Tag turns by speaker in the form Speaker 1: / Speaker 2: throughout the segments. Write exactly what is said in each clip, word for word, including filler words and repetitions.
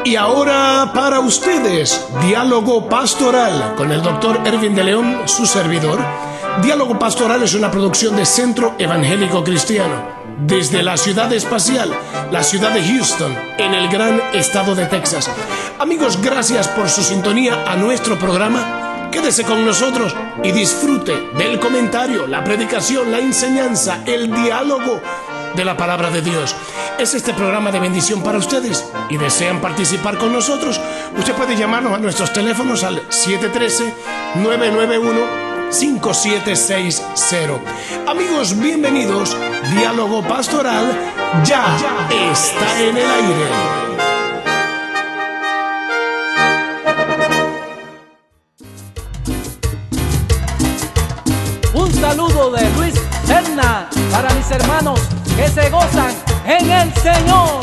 Speaker 1: Y ahora para ustedes, Diálogo Pastoral con el doctor Ervin de León, su servidor. Diálogo Pastoral es una producción de Centro Evangélico Cristiano, desde la ciudad espacial, la ciudad de Houston, en el gran estado de Texas. Amigos, gracias por su sintonía a nuestro programa. Quédese con nosotros y disfrute del comentario, la predicación, la enseñanza, el diálogo de la palabra de Dios. Es este programa de bendición para ustedes y desean participar con nosotros. Usted puede llamarnos a nuestros teléfonos al siete uno tres, nueve nueve uno, cinco siete seis cero. Amigos, bienvenidos. Diálogo Pastoral ya, ya está en el aire.
Speaker 2: Un saludo de Luis Serna para mis hermanos que se gozan en el Señor.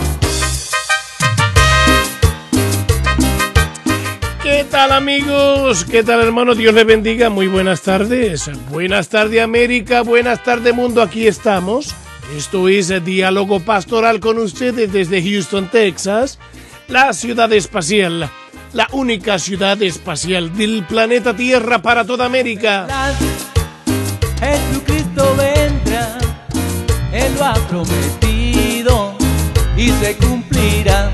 Speaker 1: ¿Qué tal, amigos? ¿Qué tal, hermanos? Dios les bendiga. Muy buenas tardes. Buenas tardes, América. Buenas tardes, mundo. Aquí estamos. Esto es Diálogo Pastoral con ustedes desde Houston, Texas, la ciudad espacial, la única ciudad espacial del planeta Tierra para toda América.
Speaker 2: Jesucristo vendrá, Él lo ha prometido y se cumplirá.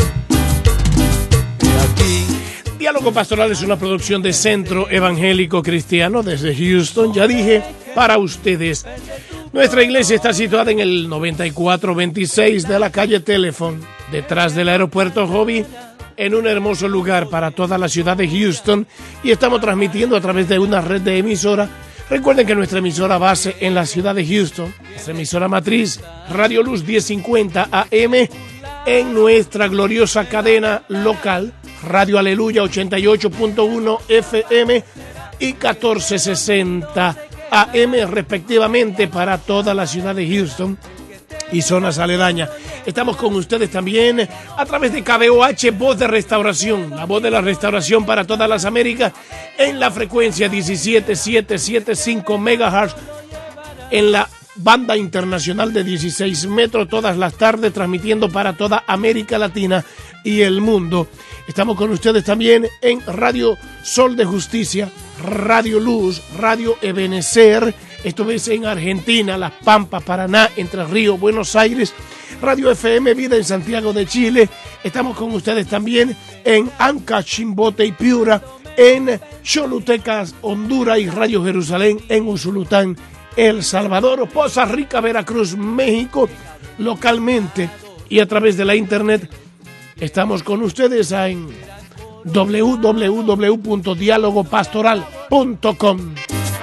Speaker 2: Aquí.
Speaker 1: Diálogo Pastoral es una producción de Centro Evangélico Cristiano desde Houston, ya dije, para ustedes. Nuestra iglesia está situada en el noventa y cuatro veintiséis de la calle Telephone, detrás del aeropuerto Hobby, en un hermoso lugar para toda la ciudad de Houston, y estamos transmitiendo a través de una red de emisora. Recuerden que nuestra emisora base en la ciudad de Houston, nuestra emisora matriz, Radio Luz diez cincuenta A M, en nuestra gloriosa cadena local, Radio Aleluya ochenta y ocho punto uno F M y catorce sesenta A M respectivamente para toda la ciudad de Houston y zonas aledañas. Estamos con ustedes también a través de K B O H, Voz de Restauración, la voz de la restauración para todas las Américas, en la frecuencia diecisiete mil setecientos setenta y cinco megahertz, en la banda internacional de dieciséis metros, todas las tardes, transmitiendo para toda América Latina y el mundo. Estamos con ustedes también en Radio Sol de Justicia, Radio Luz, Radio Ebenecer, esto es en Argentina, Las Pampas, Paraná, Entre Ríos, Buenos Aires, Radio F M Vida en Santiago de Chile. Estamos con ustedes también en Anca, Chimbote y Piura, en Cholutecas, Honduras, y Radio Jerusalén en Usulután, El Salvador, Poza Rica, Veracruz, México, localmente y a través de la internet. Estamos con ustedes en doble u doble u doble u punto diálogo pastoral punto com.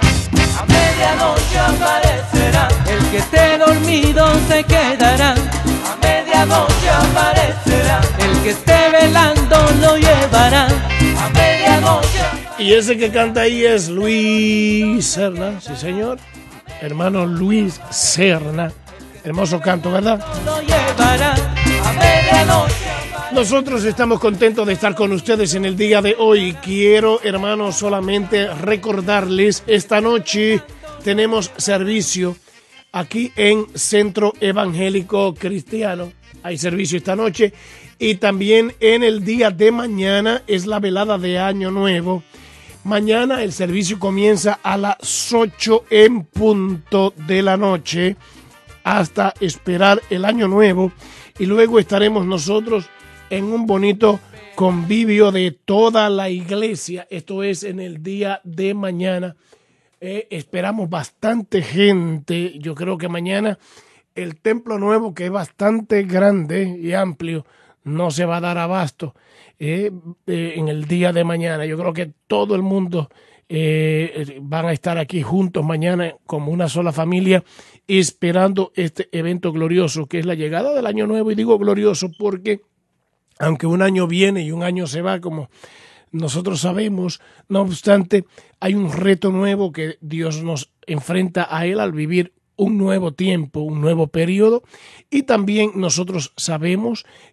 Speaker 2: A medianoche aparecerá, el que esté dormido se quedará. A medianoche aparecerá, el que esté velando lo llevará. A medianoche.
Speaker 1: Y ese que canta ahí es Luis Serna, sí señor, hermano Luis Serna. Hermoso canto, ¿verdad?
Speaker 2: Lo llevará a medianoche.
Speaker 1: Nosotros estamos contentos de estar con ustedes en el día de hoy. Quiero, hermanos, solamente recordarles, esta noche tenemos servicio aquí en Centro Evangélico Cristiano. Hay servicio esta noche y también en el día de mañana es la velada de Año Nuevo. Mañana el servicio comienza a las ocho en punto de la noche hasta esperar el Año Nuevo, y luego estaremos nosotros en un bonito convivio de toda la iglesia. Esto es en el día de mañana. Eh, esperamos bastante gente. Yo creo que mañana el templo nuevo, que es bastante grande y amplio, no se va a dar abasto eh, eh, en el día de mañana. Yo creo que todo el mundo eh, van a estar aquí juntos mañana como una sola familia, esperando este evento glorioso que es la llegada del Año Nuevo. Y digo glorioso porque aunque un año viene y un año se va, como nosotros sabemos, no obstante, hay un reto nuevo que Dios nos enfrenta a él al vivir un nuevo tiempo, un nuevo periodo, y también nosotros sabemos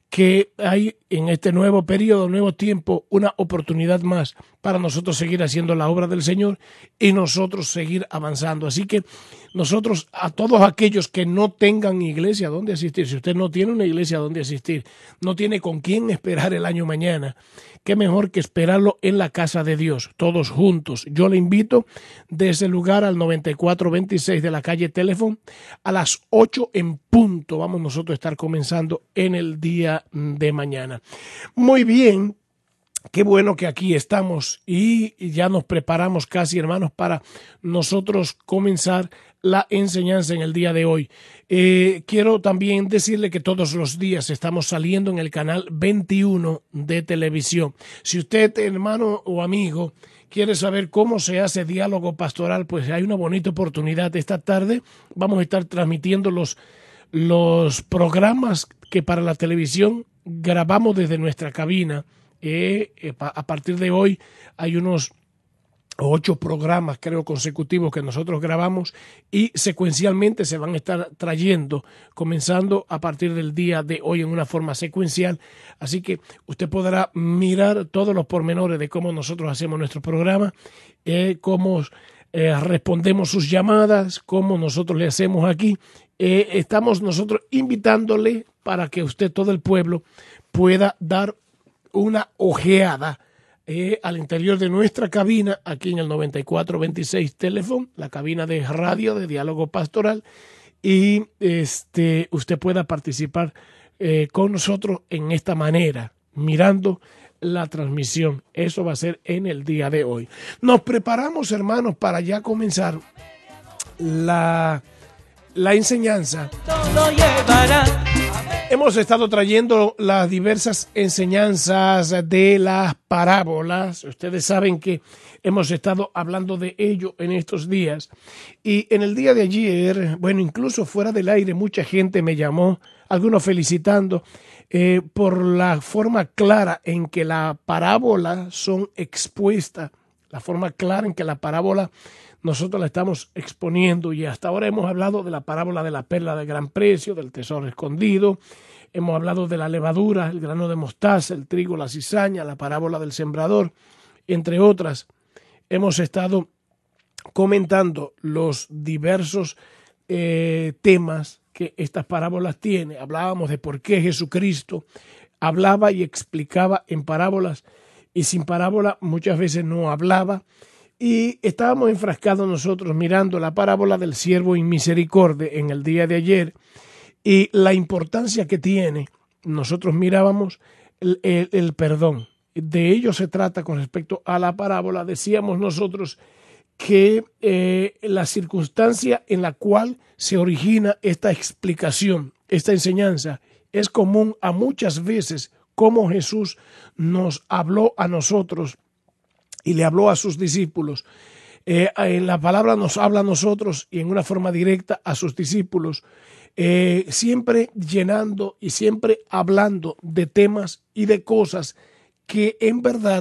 Speaker 1: que hay en este nuevo periodo, nuevo tiempo, una oportunidad más para nosotros seguir haciendo la obra del Señor y nosotros seguir avanzando. Así que nosotros, a todos aquellos que no tengan iglesia donde asistir, si usted no tiene una iglesia donde asistir, no tiene con quién esperar el año mañana, qué mejor que esperarlo en la casa de Dios, todos juntos. Yo le invito de ese lugar al noventa y cuatro veintiséis de la calle Teléfono a las ocho en punto. Vamos nosotros a estar comenzando en el día de mañana. Muy bien. Qué bueno que aquí estamos y ya nos preparamos casi, hermanos, para nosotros comenzar la enseñanza en el día de hoy. Eh, quiero también decirle que todos los días estamos saliendo en el canal veintiuno de televisión. Si usted, hermano o amigo, quiere saber cómo se hace diálogo pastoral, pues hay una bonita oportunidad. Esta tarde vamos a estar transmitiendo los, los programas que para la televisión grabamos desde nuestra cabina. Eh, eh, a partir de hoy hay unos ocho programas, creo, consecutivos que nosotros grabamos y secuencialmente se van a estar trayendo, comenzando a partir del día de hoy en una forma secuencial. Así que usted podrá mirar todos los pormenores de cómo nosotros hacemos nuestro programa, eh, cómo eh, respondemos sus llamadas, cómo nosotros le hacemos aquí. Eh, estamos nosotros invitándole para que usted, todo el pueblo, pueda dar una ojeada eh, al interior de nuestra cabina, aquí en el noventa y cuatro veintiséis Teléfono, la cabina de radio de diálogo pastoral, y este usted pueda participar eh, con nosotros en esta manera, mirando la transmisión. Eso va a ser en el día de hoy. Nos preparamos, hermanos, para ya comenzar la, la enseñanza.
Speaker 2: Todo llevará.
Speaker 1: Hemos estado trayendo las diversas enseñanzas de las parábolas. Ustedes saben que hemos estado hablando de ello en estos días. Y en el día de ayer, bueno, incluso fuera del aire, mucha gente me llamó, algunos felicitando eh, por la forma clara en que la parábola son expuestas, la forma clara en que la parábola nosotros la estamos exponiendo, y hasta ahora hemos hablado de la parábola de la perla de gran precio, del tesoro escondido, hemos hablado de la levadura, el grano de mostaza, el trigo, la cizaña, la parábola del sembrador, entre otras. Hemos estado comentando los diversos eh, temas que estas parábolas tienen. Hablábamos de por qué Jesucristo hablaba y explicaba en parábolas, y sin parábola muchas veces no hablaba. Y estábamos enfrascados nosotros mirando la parábola del siervo inmisericordia en el día de ayer y la importancia que tiene. Nosotros mirábamos el, el, el perdón. De ello se trata con respecto a la parábola. Decíamos nosotros que eh, la circunstancia en la cual se origina esta explicación, esta enseñanza, es común a muchas veces como Jesús nos habló a nosotros y le habló a sus discípulos. Eh, en la palabra nos habla a nosotros y en una forma directa a sus discípulos, eh, siempre llenando y siempre hablando de temas y de cosas que en verdad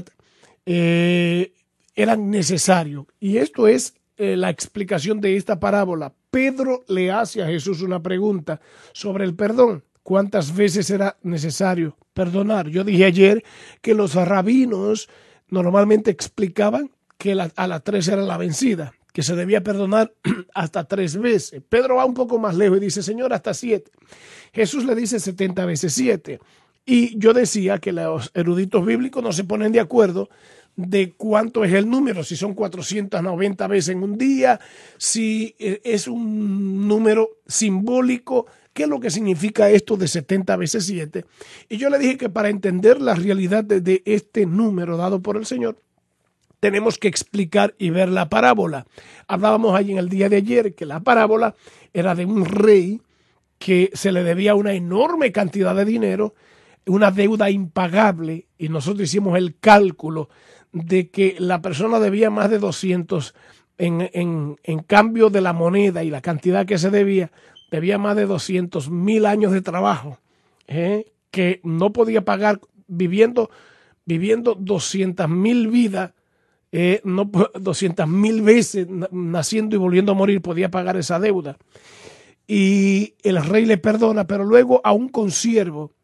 Speaker 1: eh, eran necesarios. Y esto es eh, la explicación de esta parábola. Pedro le hace a Jesús una pregunta sobre el perdón. ¿Cuántas veces era necesario perdonar? Yo dije ayer que los rabinos normalmente explicaban que la, a las tres era la vencida, que se debía perdonar hasta tres veces. Pedro va un poco más lejos y dice, Señor, hasta siete. Jesús le dice setenta veces siete. Y yo decía que los eruditos bíblicos no se ponen de acuerdo de cuánto es el número, si son cuatrocientas noventa veces en un día, si es un número simbólico. ¿Qué es lo que significa esto de setenta veces siete? Y yo le dije que para entender la realidad de, de este número dado por el Señor, tenemos que explicar y ver la parábola. Hablábamos ahí en el día de ayer que la parábola era de un rey que se le debía una enorme cantidad de dinero, una deuda impagable, y nosotros hicimos el cálculo de que la persona debía más de doscientos en, en, en cambio de la moneda y la cantidad que se debía, debía más de doscientos mil años de trabajo, ¿eh? que no podía pagar viviendo, viviendo doscientas mil vidas, eh, no, doscientas mil veces naciendo y volviendo a morir, podía pagar esa deuda. Y el rey le perdona, pero luego a un consiervo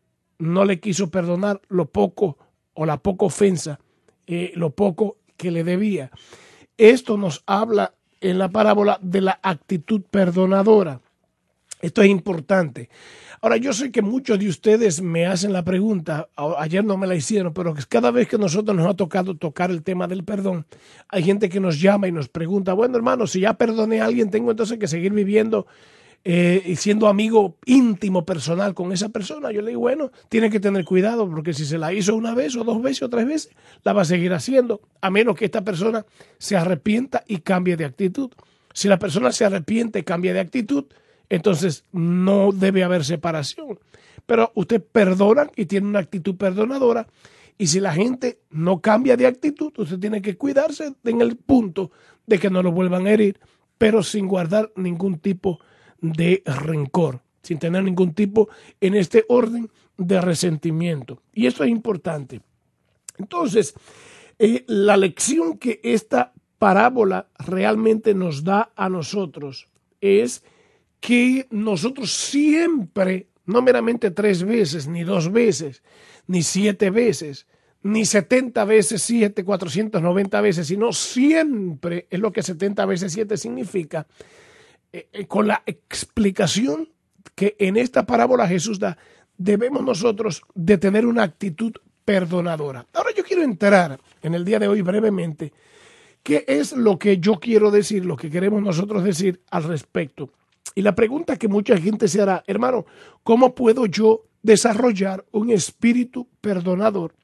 Speaker 1: no le quiso perdonar lo poco o la poca ofensa, eh, lo poco que le debía. Esto nos habla en la parábola de la actitud perdonadora. Esto es importante. Ahora, yo sé que muchos de ustedes me hacen la pregunta, ayer no me la hicieron, pero cada vez que nosotros nos ha tocado tocar el tema del perdón, hay gente que nos llama y nos pregunta, bueno, hermano, si ya perdoné a alguien, tengo entonces que seguir viviendo eh, y siendo amigo íntimo, personal con esa persona. Yo le digo, bueno, tiene que tener cuidado, porque si se la hizo una vez o dos veces o tres veces, la va a seguir haciendo, a menos que esta persona se arrepienta y cambie de actitud. Si la persona se arrepiente y cambia de actitud, entonces no debe haber separación. Pero usted perdona y tiene una actitud perdonadora. Y si la gente no cambia de actitud, usted tiene que cuidarse en el punto de que no lo vuelvan a herir, pero sin guardar ningún tipo de rencor, sin tener ningún tipo en este orden de resentimiento. Y esto es importante. Entonces, eh, la lección que esta parábola realmente nos da a nosotros es que nosotros siempre, no meramente tres veces, ni dos veces, ni siete veces, ni setenta veces siete, cuatrocientas noventa veces, sino siempre es lo que setenta veces siete significa, eh, eh, con la explicación que en esta parábola Jesús da, debemos nosotros de tener una actitud perdonadora. Ahora yo quiero entrar en el día de hoy brevemente, qué es lo que yo quiero decir, lo que queremos nosotros decir al respecto. Y la pregunta que mucha gente se hará, hermano, ¿cómo puedo yo desarrollar un espíritu perdonador?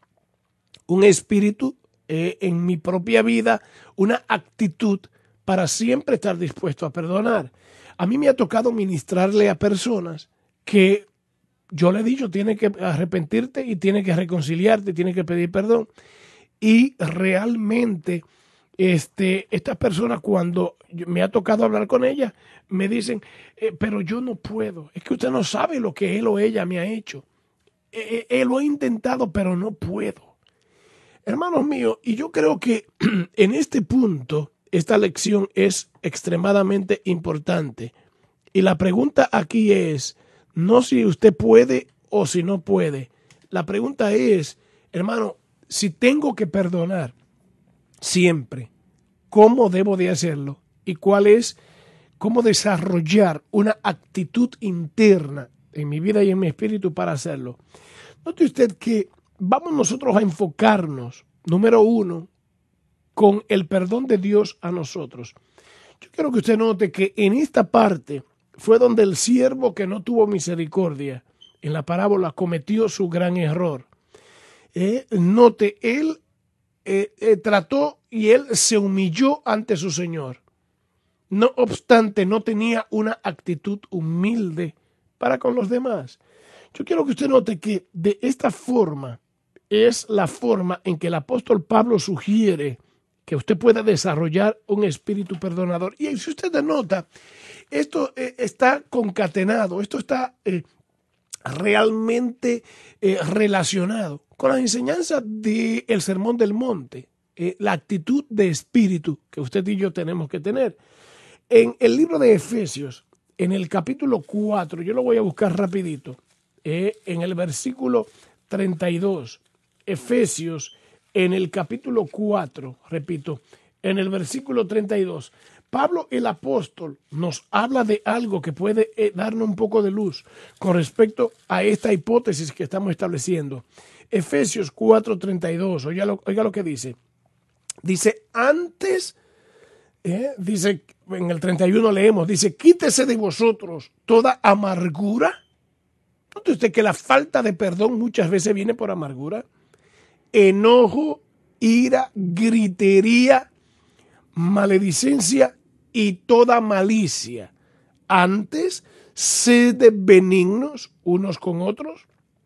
Speaker 1: Un espíritu eh, en mi propia vida, una actitud para siempre estar dispuesto a perdonar. A mí me ha tocado ministrarle a personas que yo le he dicho, tiene que arrepentirte y tiene que reconciliarte, tiene que pedir perdón. Y realmente este, estas personas, cuando me ha tocado hablar con ellas, me dicen, eh, pero yo no puedo. Es que usted no sabe lo que él o ella me ha hecho. Eh, eh, él lo ha intentado, pero no puedo. Hermanos míos, y yo creo que en este punto, esta lección es extremadamente importante. Y la pregunta aquí es, no si usted puede o si no puede. La pregunta es, hermano, si tengo que perdonar siempre, ¿cómo debo de hacerlo? ¿Y cuál es, cómo desarrollar una actitud interna en mi vida y en mi espíritu para hacerlo? Note usted que vamos nosotros a enfocarnos, número uno, con el perdón de Dios a nosotros. Yo quiero que usted note que en esta parte fue donde el siervo que no tuvo misericordia en la parábola cometió su gran error. Eh, note, él eh, eh, trató y él se humilló ante su Señor. No obstante, no tenía una actitud humilde para con los demás. Yo quiero que usted note que de esta forma es la forma en que el apóstol Pablo sugiere que usted pueda desarrollar un espíritu perdonador. Y si usted nota, esto eh, está concatenado, esto está eh, realmente eh, relacionado con las enseñanzas del Sermón del Monte, eh, la actitud de espíritu que usted y yo tenemos que tener. En el libro de Efesios, en el capítulo cuatro, yo lo voy a buscar rapidito, eh, en el versículo treinta y dos, Efesios, en el capítulo cuatro, repito, en el versículo treinta y dos, Pablo el apóstol nos habla de algo que puede eh, darnos un poco de luz con respecto a esta hipótesis que estamos estableciendo. Efesios cuatro treinta y dos, oiga lo, oiga lo que dice. Dice, antes, eh, dice, en el treinta y uno leemos, dice, quítese de vosotros toda amargura. ¿Note usted que la falta de perdón muchas veces viene por amargura? Enojo, ira, gritería, maledicencia y toda malicia. Antes, sed benignos unos con otros,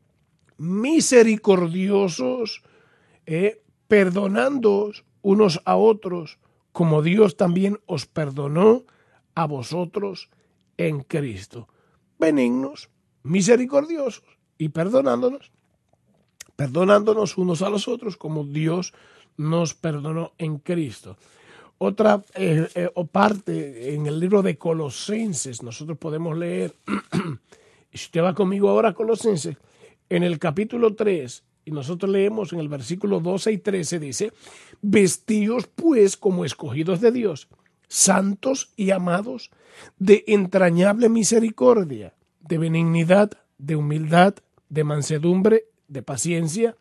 Speaker 1: misericordiosos, eh, perdonándoos unos a otros, como Dios también os perdonó a vosotros en Cristo. Benignos, misericordiosos y perdonándonos, perdonándonos unos a los otros, como Dios nos perdonó en Cristo. Otra eh, eh, parte en el libro de Colosenses, nosotros podemos leer, si usted va conmigo ahora a Colosenses, en el capítulo tres, y nosotros leemos en el versículo doce y trece, dice, vestíos pues como escogidos de Dios, santos y amados, de entrañable misericordia, de benignidad, de humildad, de mansedumbre, de paciencia,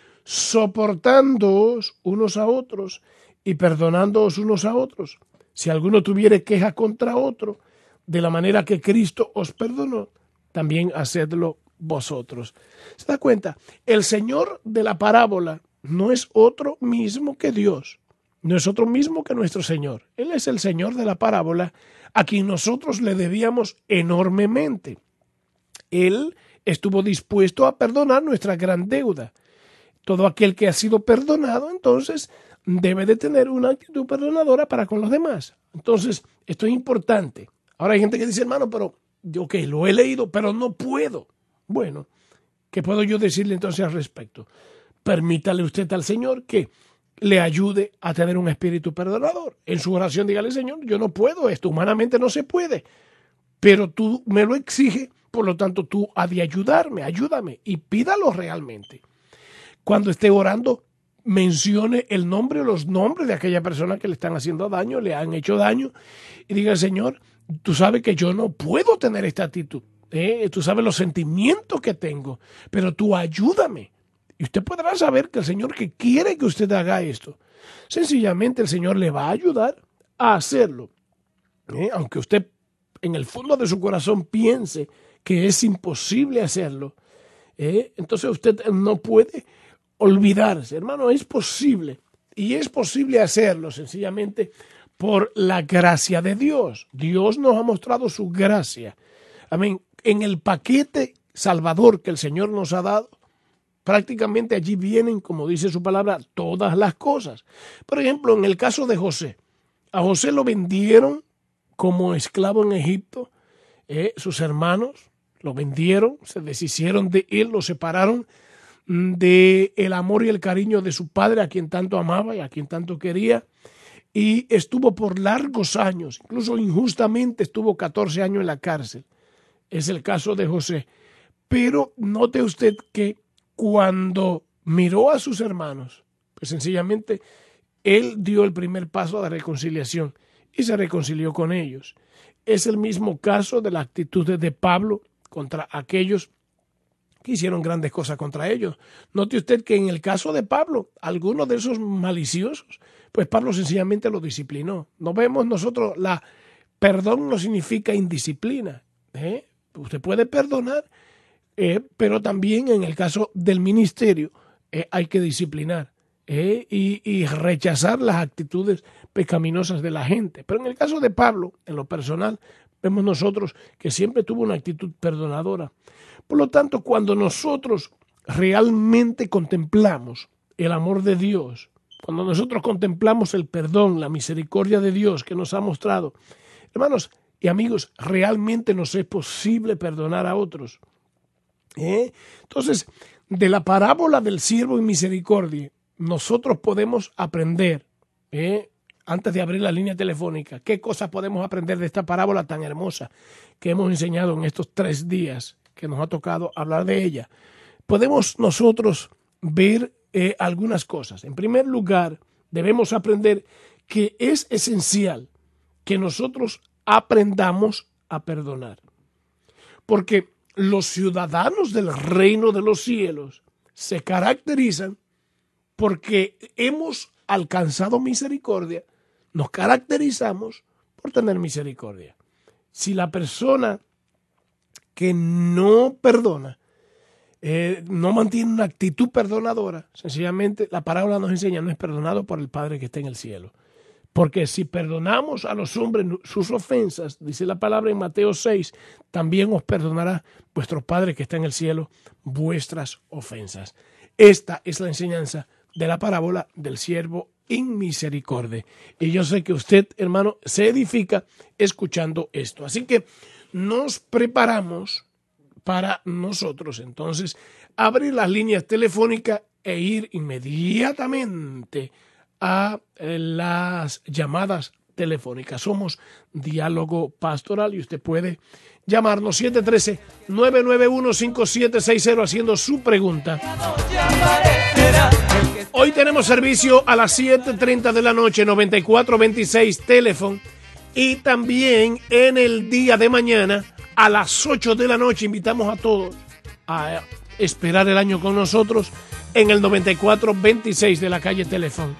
Speaker 1: soportándoos unos a otros y perdonándoos unos a otros. Si alguno tuviere queja contra otro, de la manera que Cristo os perdonó, también hacedlo vosotros. ¿Se da cuenta? El Señor de la parábola no es otro mismo que Dios, no es otro mismo que nuestro Señor. Él es el Señor de la parábola a quien nosotros le debíamos enormemente. Él estuvo dispuesto a perdonar nuestra gran deuda. Todo aquel que ha sido perdonado, entonces, debe de tener una actitud perdonadora para con los demás. Entonces, esto es importante. Ahora hay gente que dice, hermano, pero yo que lo he leído, pero no puedo. Bueno, ¿qué puedo yo decirle entonces al respecto? Permítale usted al Señor que le ayude a tener un espíritu perdonador. En su oración dígale, Señor, yo no puedo esto, humanamente no se puede, pero tú me lo exiges, por lo tanto tú has de ayudarme, ayúdame y pídalo realmente. Cuando esté orando, mencione el nombre o los nombres de aquella persona que le están haciendo daño, le han hecho daño, y diga, Señor, tú sabes que yo no puedo tener esta actitud, ¿eh? Tú sabes los sentimientos que tengo, pero tú ayúdame. Y usted podrá saber que el Señor que quiere que usted haga esto, sencillamente el Señor le va a ayudar a hacerlo. ¿Eh? Aunque usted en el fondo de su corazón piense que es imposible hacerlo, ¿eh? Entonces usted no puede olvidarse, hermano, es posible. Y es posible hacerlo sencillamente por la gracia de Dios. Dios nos ha mostrado su gracia. Amén. En el paquete salvador que el Señor nos ha dado, prácticamente allí vienen, como dice su palabra, todas las cosas. Por ejemplo, en el caso de José, a José lo vendieron como esclavo en Egipto, eh, sus hermanos lo vendieron, se deshicieron de él, lo separaron de el amor y el cariño de su padre, a quien tanto amaba y a quien tanto quería, y estuvo por largos años, incluso injustamente estuvo catorce años en la cárcel. Es el caso de José. Pero note usted que cuando miró a sus hermanos, pues sencillamente él dio el primer paso de reconciliación y se reconcilió con ellos. Es el mismo caso de la actitud de Pablo contra aquellos que hicieron grandes cosas contra ellos. Note usted que en el caso de Pablo, algunos de esos maliciosos, pues Pablo sencillamente lo disciplinó. No vemos nosotros, la perdón no significa indisciplina. ¿eh? Usted puede perdonar, eh, pero también en el caso del ministerio eh, hay que disciplinar eh, y, y rechazar las actitudes pecaminosas de la gente. Pero en el caso de Pablo, en lo personal, vemos nosotros que siempre tuvo una actitud perdonadora. Por lo tanto, cuando nosotros realmente contemplamos el amor de Dios, cuando nosotros contemplamos el perdón, la misericordia de Dios que nos ha mostrado, hermanos y amigos, realmente nos es posible perdonar a otros. ¿Eh? Entonces, de la parábola del siervo en misericordia, nosotros podemos aprender, ¿eh? antes de abrir la línea telefónica, qué cosas podemos aprender de esta parábola tan hermosa que hemos enseñado en estos tres días que nos ha tocado hablar de ella. Podemos nosotros ver eh, algunas cosas. En primer lugar, debemos aprender que es esencial que nosotros aprendamos a perdonar. Porque los ciudadanos del reino de los cielos se caracterizan porque hemos alcanzado misericordia, nos caracterizamos por tener misericordia. Si la persona que no perdona, eh, no mantiene una actitud perdonadora, sencillamente la parábola nos enseña, no es perdonado por el Padre que está en el cielo. Porque si perdonamos a los hombres sus ofensas, dice la palabra en Mateo seis, también os perdonará vuestro Padre que está en el cielo vuestras ofensas. Esta es la enseñanza de la parábola del siervo en misericordia. Y yo sé que usted, hermano, se edifica escuchando esto. Así que nos preparamos para nosotros, entonces, abrir las líneas telefónicas e ir inmediatamente a las llamadas telefónica. Somos Diálogo Pastoral y usted puede llamarnos siete uno tres, nueve nueve uno, cinco siete seis cero haciendo su pregunta. Hoy tenemos servicio a las siete y treinta de la noche, noventa y cuatro veintiséis teléfono, y también en el día de mañana a las ocho de la noche invitamos a todos a esperar el año con nosotros en el noventa y cuatro veintiséis de la calle Teléfono.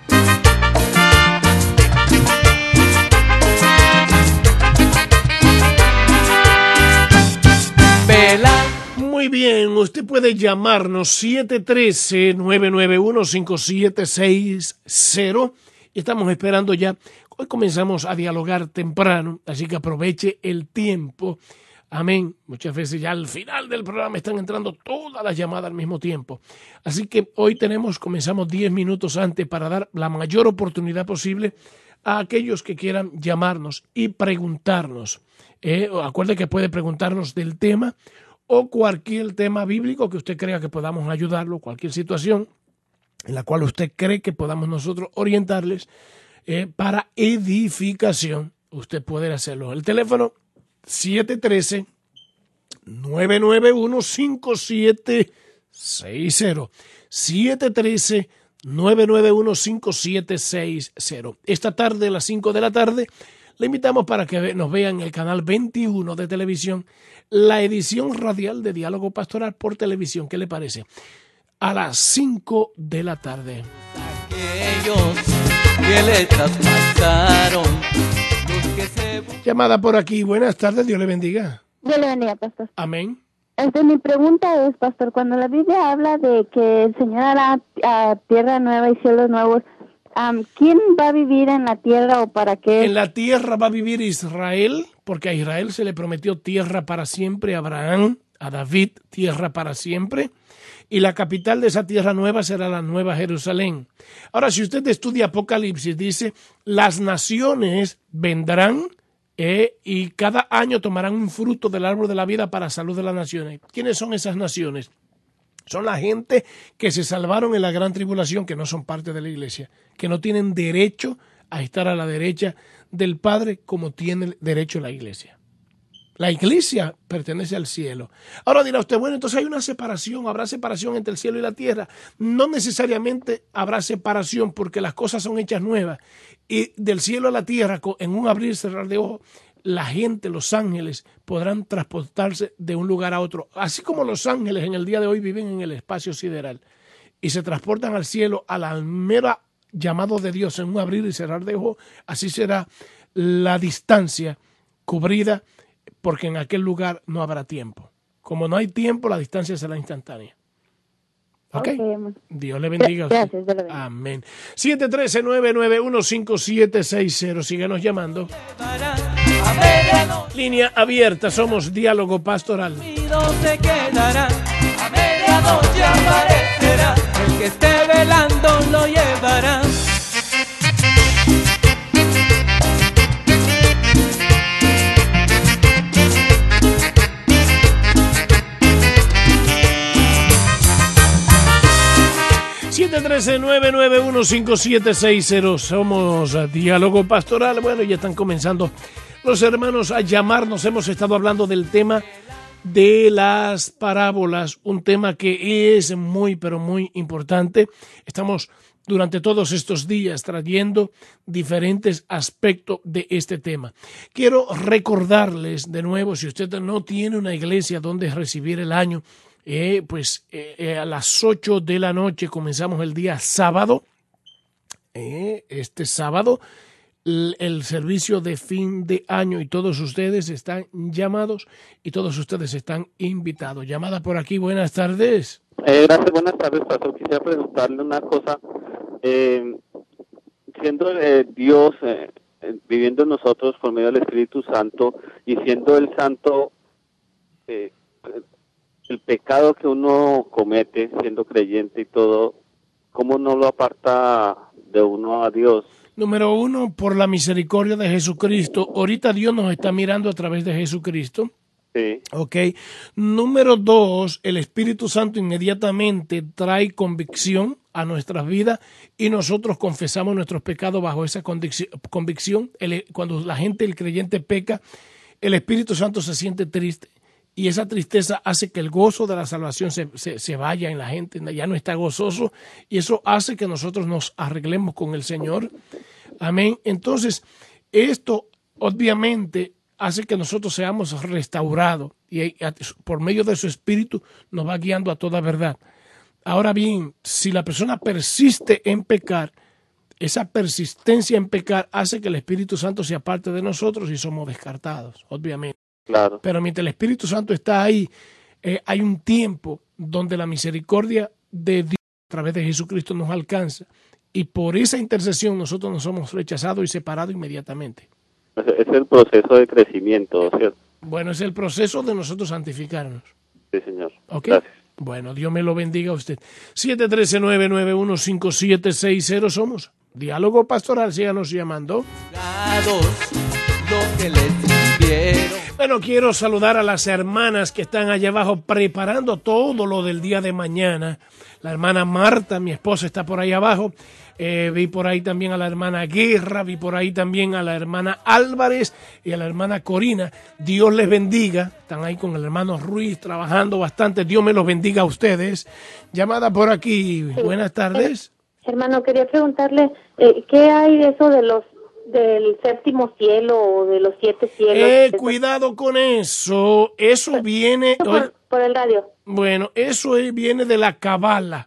Speaker 1: Muy bien, usted puede llamarnos siete uno tres, nueve nueve uno, cinco siete seis cero. Estamos esperando ya. Hoy comenzamos a dialogar temprano, así que aproveche el tiempo. Amén. Muchas veces ya al final del programa están entrando todas las llamadas al mismo tiempo. Así que hoy tenemos, comenzamos diez minutos antes para dar la mayor oportunidad posible a aquellos que quieran llamarnos y preguntarnos. Eh, acuerde que puede preguntarnos del tema o cualquier tema bíblico que usted crea que podamos ayudarlo, cualquier situación en la cual usted cree que podamos nosotros orientarles eh, para edificación. Usted puede hacerlo. El teléfono siete uno tres, nueve nueve uno, cinco siete seis cero. siete uno tres, nueve nueve uno, cinco siete seis cero. Esta tarde a las cinco de la tarde le invitamos para que nos vean en el canal veintiuno de televisión la edición radial de Diálogo Pastoral por televisión. ¿Qué le parece? A las cinco de la tarde. Aquellos que le traspasaron. Llamada por aquí. Buenas tardes, Dios le bendiga.
Speaker 3: Dios le bendiga, pastor.
Speaker 1: Amén.
Speaker 3: Este, mi pregunta es, pastor, cuando la Biblia habla de que el Señor hará uh, tierra nueva y cielos nuevos, um, ¿quién va a vivir en la tierra o para qué?
Speaker 1: En la tierra va a vivir Israel, porque a Israel se le prometió tierra para siempre, a Abraham, a David, tierra para siempre. Y la capital de esa tierra nueva será la Nueva Jerusalén. Ahora, si usted estudia Apocalipsis, dice, las naciones vendrán eh, y cada año tomarán un fruto del árbol de la vida para salud de las naciones. ¿Quiénes son esas naciones? Son la gente que se salvaron en la gran tribulación, que no son parte de la iglesia, que no tienen derecho a estar a la derecha del Padre como tiene derecho la iglesia. La iglesia pertenece al cielo. Ahora dirá usted, bueno, entonces hay una separación, habrá separación entre el cielo y la tierra. No necesariamente habrá separación porque las cosas son hechas nuevas. Y del cielo a la tierra, en un abrir y cerrar de ojos, la gente, los ángeles, podrán transportarse de un lugar a otro. Así como los ángeles en el día de hoy viven en el espacio sideral y se transportan al cielo a la mera llamado de Dios en un abrir y cerrar de ojos, así será la distancia cubrida, porque en aquel lugar no habrá tiempo. Como no hay tiempo, la distancia será instantánea. ¿Ok? Okay. Dios le bendiga.
Speaker 3: Gracias, Dios le bendiga.
Speaker 1: Amén. siete uno tres, nueve nueve uno, cinco siete seis cero. Síganos llamando. Línea abierta. Somos Diálogo Pastoral.
Speaker 2: Se quedará, a medianoche aparecerá, el que esté velando lo llevará.
Speaker 1: siete uno tres, nueve nueve uno, cinco siete seis cero. Somos Diálogo Pastoral. Bueno, ya están comenzando los hermanos a llamarnos. Hemos estado hablando del tema de las parábolas, un tema que es muy, pero muy importante. Estamos durante todos estos días trayendo diferentes aspectos de este tema. Quiero recordarles de nuevo, si usted no tiene una iglesia donde recibir el año, Eh, pues eh, eh, a las ocho de la noche comenzamos el día sábado, eh, este sábado, el, el servicio de fin de año y todos ustedes están llamados y todos ustedes están invitados. Llamada por aquí, buenas tardes.
Speaker 4: Eh, gracias, buenas tardes, pastor. Quisiera preguntarle una cosa. Eh, siendo eh, Dios eh, viviendo en nosotros por medio del Espíritu Santo y siendo el Santo, eh, el pecado que uno comete siendo creyente y todo, ¿cómo no lo aparta de uno a Dios?
Speaker 1: Número uno, por la misericordia de Jesucristo. Ahorita Dios nos está mirando a través de Jesucristo.
Speaker 4: Sí.
Speaker 1: Ok. Número dos, el Espíritu Santo inmediatamente trae convicción a nuestras vidas y nosotros confesamos nuestros pecados bajo esa convicción. El, cuando la gente, el creyente peca, el Espíritu Santo se siente triste y esa tristeza hace que el gozo de la salvación se, se, se vaya en la gente, ya no está gozoso y eso hace que nosotros nos arreglemos con el Señor. Amén. Entonces, esto obviamente hace que nosotros seamos restaurados y por medio de su Espíritu nos va guiando a toda verdad. Ahora bien, si la persona persiste en pecar, esa persistencia en pecar hace que el Espíritu Santo se aparte de nosotros y somos descartados, obviamente.
Speaker 4: Claro.
Speaker 1: Pero mientras el Espíritu Santo está ahí, eh, hay un tiempo donde la misericordia de Dios a través de Jesucristo nos alcanza y por esa intercesión nosotros nos somos rechazados y separados inmediatamente.
Speaker 4: Es el proceso de crecimiento, ¿cierto?
Speaker 1: Bueno, es el proceso de nosotros santificarnos.
Speaker 4: Sí, señor.
Speaker 1: ¿Ok?
Speaker 4: Gracias.
Speaker 1: Bueno, Dios me lo bendiga a usted. siete uno tres, nueve nueve uno, cinco siete seis cero somos Diálogo Pastoral, síganos llamando.
Speaker 2: Lo que les sirvieron.
Speaker 1: Bueno, quiero saludar a las hermanas que están allá abajo preparando todo lo del día de mañana. La hermana Marta, mi esposa, está por ahí abajo. Eh, vi por ahí también a la hermana Guerra, vi por ahí también a la hermana Álvarez y a la hermana Corina. Dios les bendiga. Están ahí con el hermano Ruiz trabajando bastante. Dios me los bendiga a ustedes. Llamada por aquí.
Speaker 3: Sí.
Speaker 1: Buenas tardes.
Speaker 3: Hermano, quería preguntarle, eh, ¿qué hay de eso de los del séptimo cielo o de los siete cielos?
Speaker 1: Eh, cuidado con eso. Eso viene...
Speaker 3: Por, por el radio.
Speaker 1: Bueno, eso es- viene de la Cabala.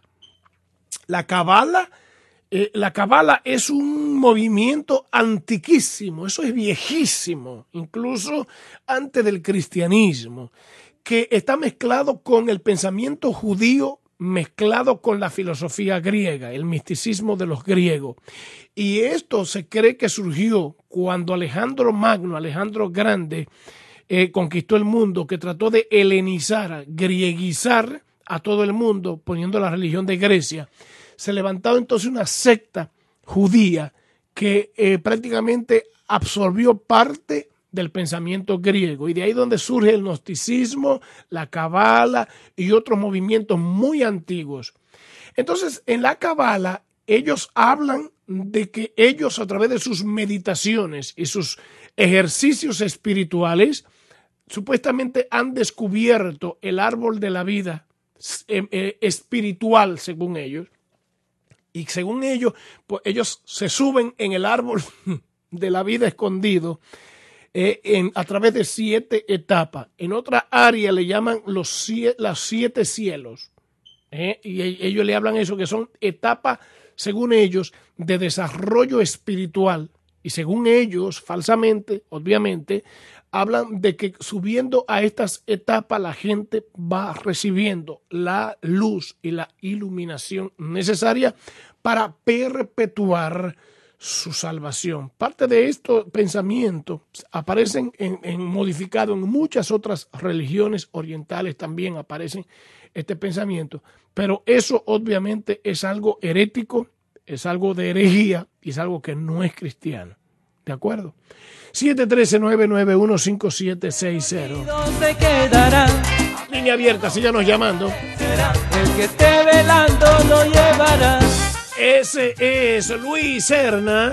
Speaker 1: La Cabala, eh, la Cabala es un movimiento antiquísimo, eso es viejísimo, incluso antes del cristianismo, que está mezclado con el pensamiento judío, mezclado con la filosofía griega, el misticismo de los griegos. Y esto se cree que surgió cuando Alejandro Magno, Alejandro Grande, eh, conquistó el mundo, que trató de helenizar, grieguizar a todo el mundo, poniendo la religión de Grecia. Se levantó entonces una secta judía que eh, prácticamente absorbió parte del pensamiento griego y de ahí donde surge el gnosticismo, la cabala y otros movimientos muy antiguos. Entonces, en la cabala ellos hablan de que ellos a través de sus meditaciones y sus ejercicios espirituales supuestamente han descubierto el árbol de la vida eh, eh, espiritual, según ellos. Y según ellos, pues ellos se suben en el árbol de la vida escondido eh, en, a través de siete etapas. En otra área le llaman los siete, los siete cielos. Eh, y ellos le hablan eso, que son etapas, según ellos, de desarrollo espiritual. Y según ellos, falsamente, obviamente, hablan de que subiendo a estas etapas la gente va recibiendo la luz y la iluminación necesaria para perpetuar su salvación. Parte de estos pensamientos aparecen en, en modificado en muchas otras religiones orientales, también aparecen este pensamiento, pero eso obviamente es algo herético, es algo de herejía y es algo que no es cristiano. ¿De acuerdo? siete uno tres, nueve nueve uno, cinco siete seis cero.
Speaker 2: Se quedará,
Speaker 1: Línea abierta, síganos llamando.
Speaker 2: será el que esté velando lo llevará.
Speaker 1: Ese es Luis Serna.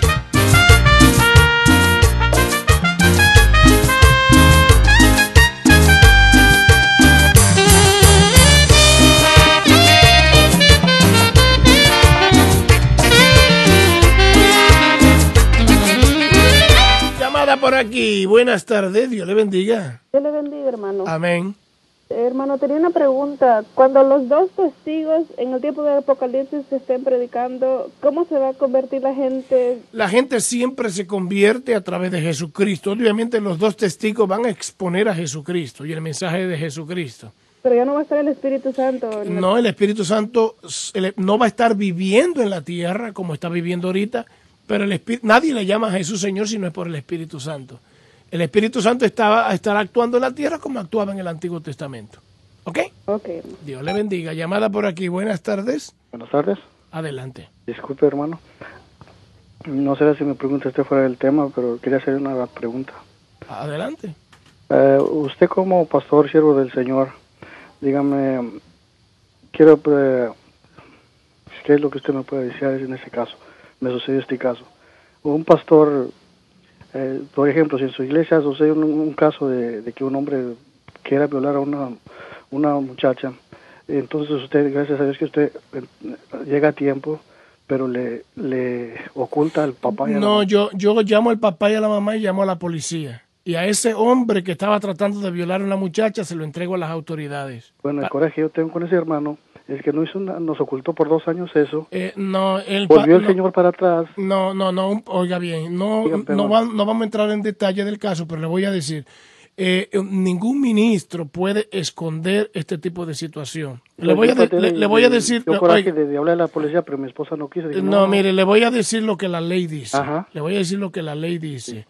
Speaker 1: Llamada por aquí. Buenas tardes, Dios le bendiga.
Speaker 5: Dios le bendiga, hermano.
Speaker 1: Amén.
Speaker 5: Hermano, tenía una pregunta. Cuando los dos testigos en el tiempo del Apocalipsis se estén predicando, ¿cómo se va a convertir la gente?
Speaker 1: La gente siempre se convierte a través de Jesucristo. Obviamente los dos testigos van a exponer a Jesucristo y el mensaje de Jesucristo.
Speaker 5: Pero ya no va a estar el Espíritu Santo. en la-
Speaker 1: No, el Espíritu Santo el- no va a estar viviendo en la tierra como está viviendo ahorita, pero el Espíritu, nadie le llama a Jesús Señor si no es por el Espíritu Santo. El Espíritu Santo estaba, estará actuando en la tierra como actuaba en el Antiguo Testamento. ¿Ok?
Speaker 5: Ok, hermano.
Speaker 1: Dios le bendiga. Llamada por aquí. Buenas tardes.
Speaker 6: Buenas tardes.
Speaker 1: Adelante.
Speaker 6: Disculpe, hermano. No sé si me pregunta usted fuera del tema, pero quería hacer una pregunta.
Speaker 1: Adelante.
Speaker 6: Eh, usted como pastor, siervo del Señor, dígame, quiero, eh, ¿Qué es lo que usted me puede decir en ese caso? Me sucedió este caso. Un pastor, eh, por ejemplo, si en su iglesia sucede un, un caso de, de que un hombre quiera violar a una, una muchacha, entonces usted, gracias a Dios que usted eh, llega a tiempo, pero le, le oculta al papá y a la
Speaker 1: No,
Speaker 6: mamá.
Speaker 1: yo, yo llamo al papá y a la mamá y llamo a la policía. Y a ese hombre que estaba tratando de violar a una muchacha se lo entrego a las autoridades.
Speaker 6: Bueno, el
Speaker 1: Pa-
Speaker 6: coraje que yo tengo con ese hermano es que no hizo una- nos ocultó por dos años eso.
Speaker 1: eh, no, el pa-
Speaker 6: Volvió el
Speaker 1: no,
Speaker 6: señor para atrás.
Speaker 1: no, no, no, un- oiga bien, no,
Speaker 6: Diga,
Speaker 1: no,
Speaker 6: perdón.
Speaker 1: va- no vamos a entrar en detalle del caso, pero le voy a decir, eh, eh, ningún ministro puede esconder este tipo de situación. Le voy a, de- le, le voy a decir,
Speaker 6: Yo coraje
Speaker 1: oiga,
Speaker 6: de, de hablar a la policía, pero mi esposa no quiso. Dije,
Speaker 1: no, mire, le voy a decir lo que la ley dice.
Speaker 6: Ajá.
Speaker 1: Le voy a decir lo que la ley dice.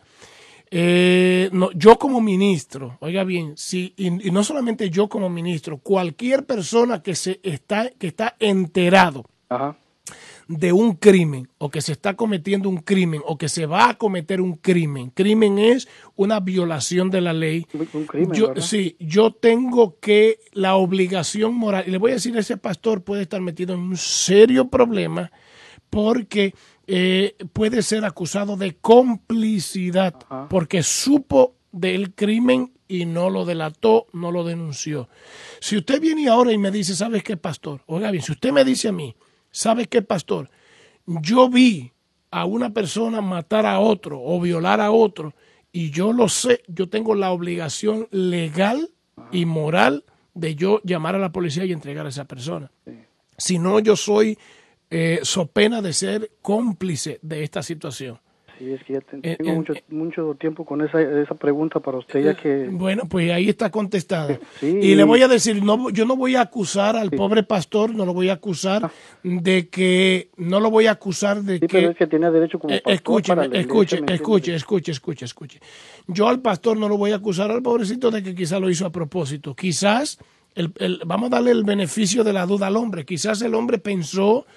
Speaker 1: Eh, no, yo como ministro, oiga bien, si, y, y no solamente yo como ministro, cualquier persona que se está, que está enterado
Speaker 6: Ajá.
Speaker 1: de un crimen o que se está cometiendo un crimen o que se va a cometer un crimen, crimen es una violación de la ley.
Speaker 6: Un, un crimen,
Speaker 1: Yo,
Speaker 6: ¿verdad?
Speaker 1: sí, yo tengo que la obligación moral, y le voy a decir, ese pastor puede estar metido en un serio problema porque eh, puede ser acusado de complicidad,
Speaker 6: Ajá.
Speaker 1: porque supo del crimen y no lo delató, no lo denunció. Si usted viene ahora y me dice, ¿sabes qué, pastor? Oiga bien, si usted me dice a mí, ¿sabes qué, pastor? Yo vi a una persona matar a otro o violar a otro y yo lo sé, yo tengo la obligación legal y moral de yo llamar a la policía y entregar a esa persona. Si no, yo soy eh, so pena de ser cómplice de esta situación.
Speaker 6: Sí, es que ya te-
Speaker 1: Eh,
Speaker 6: tengo
Speaker 1: eh,
Speaker 6: mucho,
Speaker 1: eh,
Speaker 6: mucho tiempo con esa, esa pregunta para usted, ya que...
Speaker 1: Bueno, pues ahí está contestada.
Speaker 6: Sí.
Speaker 1: Y le voy a decir, no, yo no voy a acusar al
Speaker 6: Sí.
Speaker 1: pobre pastor, no lo voy a acusar de que, no lo voy a acusar de
Speaker 6: Sí,
Speaker 1: que...
Speaker 6: pero es que tenía derecho como
Speaker 1: Eh,
Speaker 6: pastor
Speaker 1: escúcheme,
Speaker 6: para la iglesia,
Speaker 1: escuche,
Speaker 6: ¿me entiende?
Speaker 1: escuche, escuche, escuche, escuche. Yo al pastor no lo voy a acusar al pobrecito de que quizás lo hizo a propósito. Quizás, el, el- vamos a darle el beneficio de la duda al hombre. Quizás el hombre pensó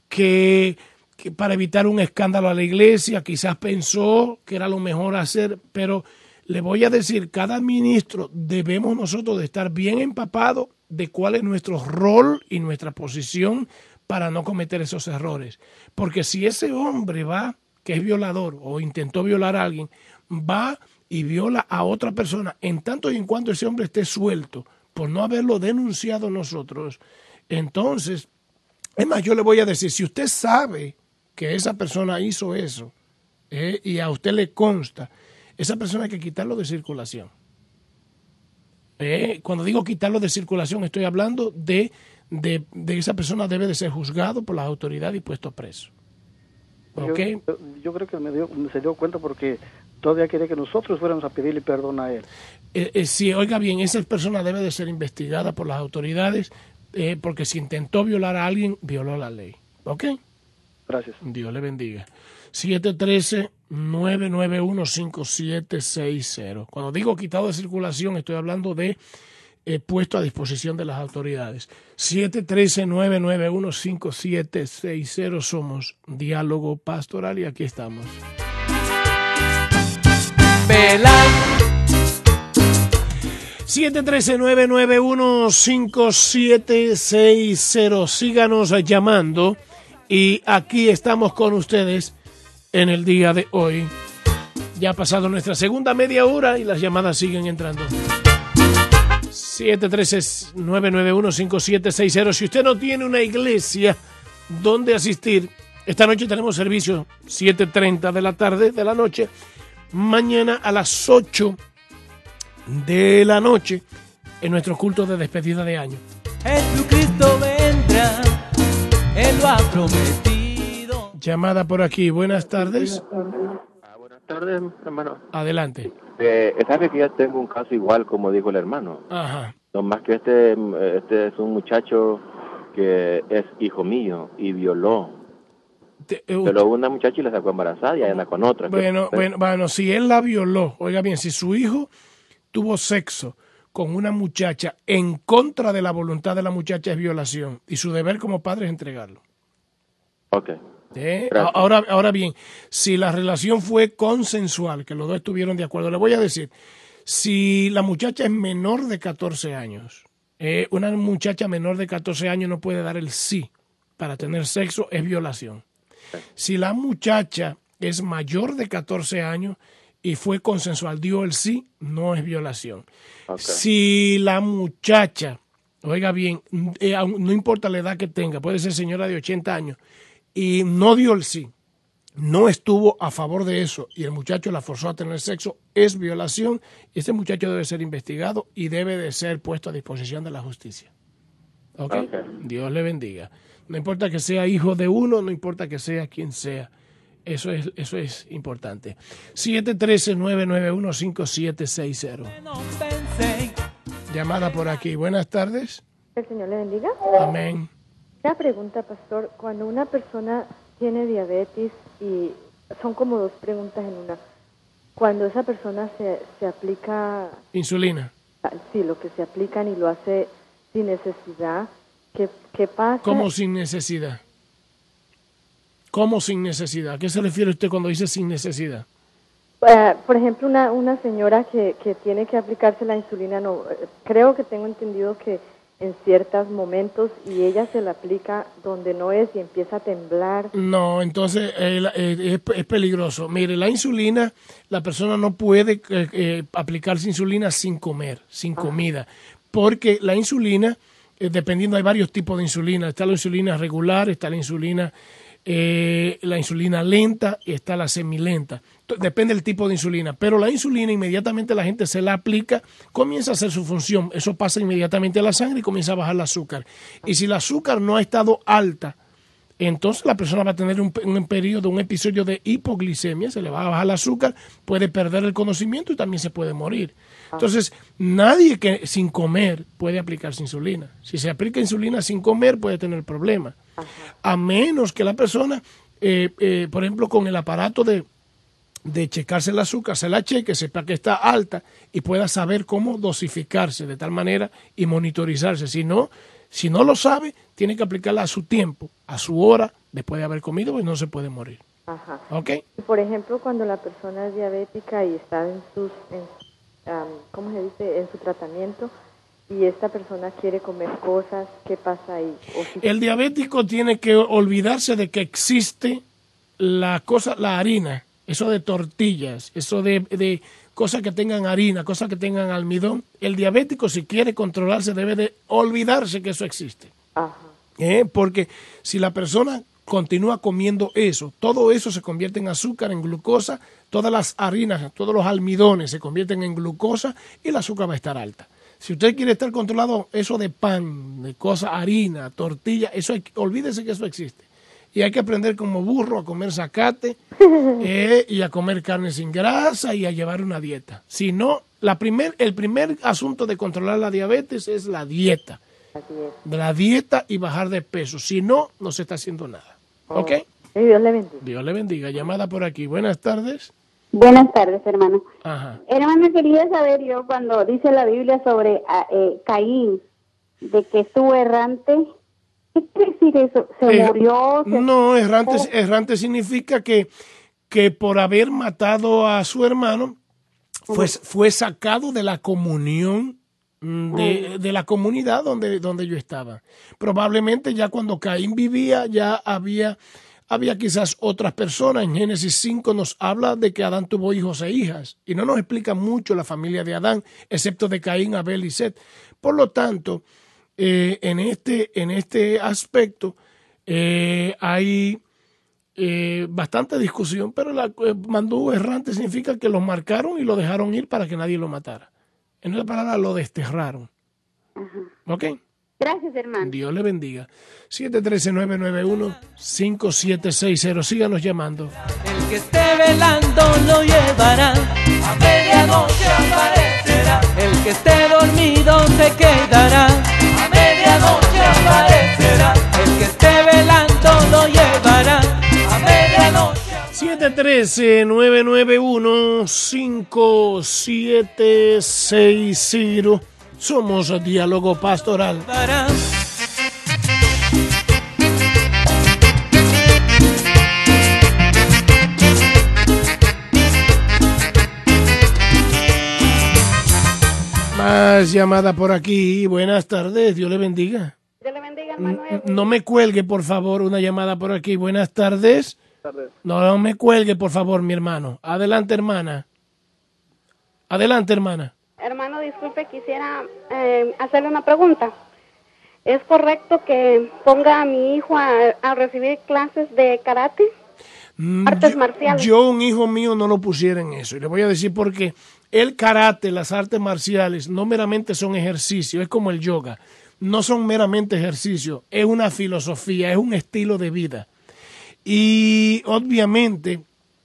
Speaker 1: que, que para evitar un escándalo a la iglesia, quizás pensó que era lo mejor hacer, pero le voy a decir, cada ministro debemos nosotros de estar bien empapados de cuál es nuestro rol y nuestra posición para no cometer esos errores. Porque si ese hombre va, que es violador o intentó violar a alguien, va y viola a otra persona, en tanto y en cuanto ese hombre esté suelto por no haberlo denunciado nosotros, entonces, es más, yo le voy a decir, si usted sabe que esa persona hizo eso eh, y a usted le consta, esa persona hay que quitarlo de circulación. Eh, cuando digo quitarlo de circulación, estoy hablando de, de, de esa persona debe de ser juzgado por las autoridades y puesto preso. ¿Ok?
Speaker 6: Yo, yo, yo creo que me dio, se dio cuenta porque todavía quería que nosotros fuéramos a pedirle perdón a él.
Speaker 1: Eh, eh, si, oiga bien, esa persona debe de ser investigada por las autoridades eh, porque si intentó violar a alguien, violó la ley. ¿Ok?
Speaker 6: Gracias.
Speaker 1: Dios le bendiga. siete uno tres, nueve nueve uno, cinco siete seis cero. Cuando digo quitado de circulación, estoy hablando de eh, puesto a disposición de las autoridades. siete uno tres, nueve nueve uno, cinco siete seis cero. Somos Diálogo Pastoral y aquí estamos.
Speaker 2: Pelar,
Speaker 1: siete uno tres, nueve nueve uno, cinco siete seis cero. Síganos llamando y aquí estamos con ustedes en el día de hoy. Ya ha pasado nuestra segunda media hora y las llamadas siguen entrando. siete uno tres, nueve nueve uno, cinco siete seis cero. Si usted no tiene una iglesia donde asistir, esta noche tenemos servicio siete treinta de la tarde, de la noche. Mañana a las ocho de la noche en nuestro culto de despedida de año.
Speaker 2: Jesucristo vendrá, Él lo ha prometido.
Speaker 1: Llamada por aquí. Buenas tardes.
Speaker 7: Ah, buenas tardes, hermano.
Speaker 1: Adelante.
Speaker 7: Eh, ¿Sabes que ya tengo un caso igual, como dijo el hermano?
Speaker 1: Ajá.
Speaker 7: No más que este, este es un muchacho que es hijo mío y violó.
Speaker 1: Te- eh,
Speaker 7: Violó a una muchacha y la sacó embarazada y ahí anda con otra.
Speaker 1: Bueno,
Speaker 7: ¿Qué-
Speaker 1: bueno, bueno, si él la violó, oiga bien, si su hijo tuvo sexo con una muchacha en contra de la voluntad de la muchacha es violación y su deber como padre es entregarlo.
Speaker 7: Ok.
Speaker 1: ¿Eh?
Speaker 7: Gracias.
Speaker 1: Ahora, ahora bien, si la relación fue consensual, que los dos estuvieron de acuerdo, le voy a decir, si la muchacha es menor de catorce años, eh, una muchacha menor de catorce años no puede dar el sí para tener sexo es violación. Si la muchacha es mayor de catorce años y fue consensual, dio el sí, no es violación. Okay. Si la muchacha, oiga bien, eh, no importa la edad que tenga, puede ser señora de ochenta años, y no dio el sí, no estuvo a favor de eso y el muchacho la forzó a tener sexo, es violación. Este muchacho debe ser investigado y debe de ser puesto a disposición de la justicia. ¿Okay? Okay. Dios le bendiga. No importa que sea hijo de uno, no importa que sea quien sea. Eso es, eso es importante. siete uno tres, nueve nueve uno, cinco siete seis cero. Llamada por aquí. Buenas tardes.
Speaker 8: El Señor le bendiga.
Speaker 1: Amén.
Speaker 8: Una pregunta, pastor. Cuando una persona tiene diabetes, y son como dos preguntas en una. Cuando esa persona se, se aplica...
Speaker 1: Insulina.
Speaker 8: Sí, lo que se aplican y lo hace sin necesidad, ¿qué, qué pasa?
Speaker 1: ¿Cómo sin necesidad? ¿Cómo sin necesidad? ¿A qué se refiere usted cuando dice sin necesidad?
Speaker 8: Uh, por ejemplo, una, una señora que, que tiene que aplicarse la insulina, no, creo que tengo entendido que en ciertos momentos y ella se la aplica donde no es y empieza a temblar.
Speaker 1: No, entonces eh, eh, es, es peligroso. Mire, la insulina, la persona no puede eh, eh, aplicarse insulina sin comer, sin Ajá. comida, porque la insulina, eh, dependiendo, hay varios tipos de insulina. Está la insulina regular, está la insulina, eh, la insulina lenta y está la semilenta. Depende del tipo de insulina, pero la insulina inmediatamente la gente se la aplica, comienza a hacer su función, eso pasa inmediatamente a la sangre y comienza a bajar el azúcar. Y si el azúcar no ha estado alta, entonces la persona va a tener un, un periodo, un episodio de hipoglicemia, se le va a bajar el azúcar, puede perder el conocimiento y también se puede morir. Entonces, nadie que sin comer puede aplicarse insulina. Si se aplica insulina sin comer puede tener problemas, a menos que la persona, eh, eh, por ejemplo, con el aparato de de checarse el azúcar, se la cheque, sepa que está alta y pueda saber cómo dosificarse de tal manera y monitorizarse. Si no, si no lo sabe, tiene que aplicarla a su tiempo, a su hora, después de haber comido, pues no se puede morir.
Speaker 8: Ajá.
Speaker 1: ¿Ok?
Speaker 8: Por ejemplo, cuando la persona es diabética y está en sus, en, um, ¿cómo se dice?, en su tratamiento y esta persona quiere comer cosas, ¿qué pasa ahí? O si...
Speaker 1: El diabético tiene que olvidarse de que existe la cosa, la harina. Eso de tortillas, eso de, de cosas que tengan harina, cosas que tengan almidón. El diabético, si quiere controlarse, debe de olvidarse que eso existe.
Speaker 8: Ajá.
Speaker 1: ¿Eh? Porque si la persona continúa comiendo eso, todo eso se convierte en azúcar, en glucosa, todas las harinas, todos los almidones se convierten en glucosa y el azúcar va a estar alta. Si usted quiere estar controlado, eso de pan, de cosas, harina, tortilla, eso hay, olvídese que eso existe. Y hay que aprender como burro a comer zacate eh, y a comer carne sin grasa y a llevar una dieta. Si no, la primer, el primer asunto de controlar la diabetes es la dieta.
Speaker 8: La dieta.
Speaker 1: La dieta y bajar de peso. Si no, no se está haciendo nada.
Speaker 8: Oh.
Speaker 1: ¿Ok?
Speaker 8: Sí, Dios le bendiga.
Speaker 1: Dios le bendiga. Llamada por aquí. Buenas tardes.
Speaker 3: Buenas tardes, hermano.
Speaker 1: Ajá.
Speaker 3: Hermano, quería saber yo cuando dice la Biblia sobre eh, Caín, de que estuvo errante... ¿Qué quiere decir eso? ¿Se eh, murió? Se...
Speaker 1: No, errante, errante significa que, que por haber matado a su hermano fue, fue sacado de la comunión de, de la comunidad donde, donde yo estaba. Probablemente ya cuando Caín vivía ya había, había quizás otras personas. En Génesis cinco nos habla de que Adán tuvo hijos e hijas y no nos explica mucho la familia de Adán, excepto de Caín, Abel y Set. Por lo tanto, Eh, en este en este aspecto eh, hay eh, bastante discusión, pero la eh, mandó errante significa que los marcaron y lo dejaron ir para que nadie lo matara. En la palabra lo desterraron.
Speaker 3: Ajá.
Speaker 1: ¿Ok?
Speaker 3: Gracias, hermano.
Speaker 1: Dios le bendiga. siete uno tres, nueve nueve uno, cinco siete seis cero. Síganos llamando.
Speaker 2: El que esté velando lo llevará, a medianoche aparecerá. El que esté dormido se quedará, a medianoche aparecerá. El que esté velando lo llevará, a medianoche.
Speaker 1: siete uno tres, nueve nueve uno, cinco siete seis cero. Somos Diálogo Pastoral. Más llamada por aquí. Buenas tardes, Dios le bendiga.
Speaker 9: Dios le bendiga, hermano.
Speaker 1: No me cuelgue, por favor, una llamada por aquí. Buenas tardes. No, no me cuelgue, por favor, mi hermano. Adelante, hermana. Adelante, hermana.
Speaker 9: Hermano, disculpe, quisiera eh, hacerle una pregunta. ¿Es correcto que ponga a mi hijo a, a recibir clases de karate?
Speaker 1: Mm,
Speaker 9: Artes
Speaker 1: yo,
Speaker 9: marciales.
Speaker 1: Yo, un hijo mío, no lo pusiera en eso. Y le voy a decir por qué. El karate, las artes marciales, no meramente son ejercicios, es como el yoga. No son meramente ejercicios, es una filosofía, es un estilo de vida. Y obviamente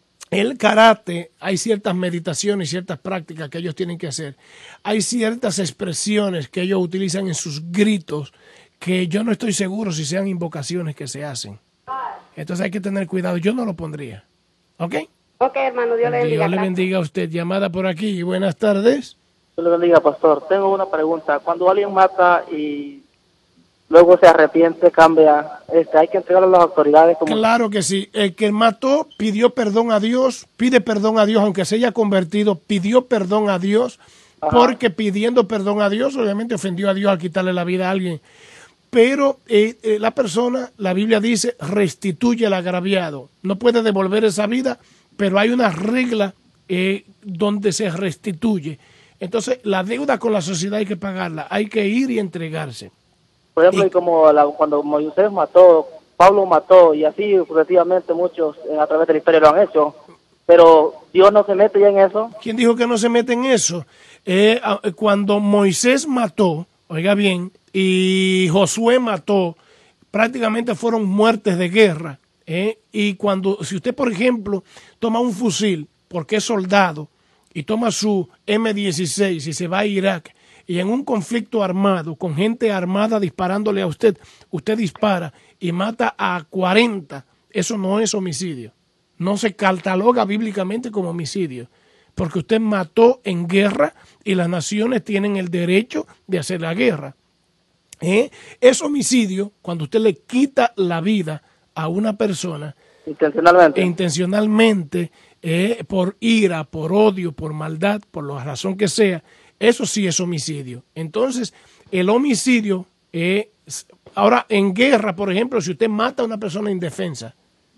Speaker 1: el karate, hay ciertas meditaciones, ciertas prácticas que ellos tienen que hacer. Hay ciertas expresiones que ellos utilizan en sus gritos que yo no estoy seguro si sean invocaciones que se hacen. Entonces hay que tener cuidado. Yo no lo pondría. ¿Ok?
Speaker 9: Ok, hermano, Dios le bendiga.
Speaker 1: Dios le bendiga a usted. Llamada por aquí. Buenas tardes.
Speaker 10: Dios le bendiga, pastor. Tengo una pregunta. Cuando alguien mata y luego se arrepiente, cambia, este, ¿hay que entregarlo a las autoridades? Como...
Speaker 1: Claro que sí. El que mató pidió perdón a Dios, pide perdón a Dios, aunque se haya convertido, pidió perdón a Dios, Ajá. porque pidiendo perdón a Dios, obviamente ofendió a Dios al quitarle la vida a alguien. Pero eh, eh, la persona, la Biblia dice, restituye al agraviado. No puede devolver esa vida, pero hay una regla eh, donde se restituye. Entonces, la deuda con la sociedad hay que pagarla, hay que ir y entregarse.
Speaker 10: Por ejemplo, y como la, cuando Moisés mató, Pablo mató, y así sucesivamente muchos eh, a través de la historia lo han hecho, pero Dios no se mete ya en eso.
Speaker 1: ¿Quién dijo que no se mete en eso? Eh, cuando Moisés mató, oiga bien, y Josué mató, prácticamente fueron muertes de guerra. Eh, y cuando, si usted, por ejemplo, toma un fusil, porque es soldado, y toma su eme dieciséis y se va a Irak, y en un conflicto armado, con gente armada disparándole a usted, usted dispara y mata a cuarenta, eso no es homicidio. No se cataloga bíblicamente como homicidio, porque usted mató en guerra y las naciones tienen el derecho de hacer la guerra. ¿Eh? Es homicidio cuando usted le quita la vida a una persona
Speaker 10: intencionalmente,
Speaker 1: e intencionalmente eh, por ira, por odio, por maldad, por la razón que sea. Eso sí es homicidio. Entonces, el homicidio, eh, ahora en guerra, por ejemplo, si usted mata a una persona indefensa,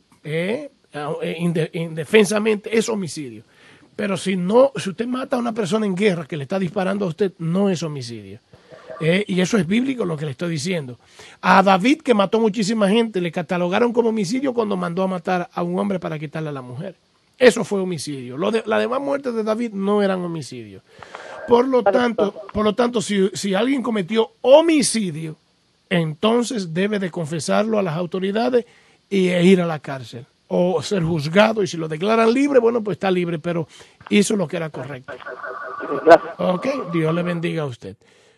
Speaker 1: eh, inde, indefensamente, es homicidio. Pero si no, si usted mata a una persona en guerra que le está disparando a usted, no es homicidio. Eh, y eso es bíblico lo que le estoy diciendo. A David, que mató muchísima gente, le catalogaron como homicidio cuando mandó a matar a un hombre para quitarle a la mujer. Eso fue homicidio. Lo de, las demás muertes de David no eran homicidios. Por lo tanto, por lo tanto si, si alguien cometió homicidio, entonces debe de confesarlo a las autoridades y ir a la cárcel o ser juzgado, y si lo declaran libre, bueno, pues está libre, pero hizo lo que era correcto. Ok, Dios le bendiga a usted.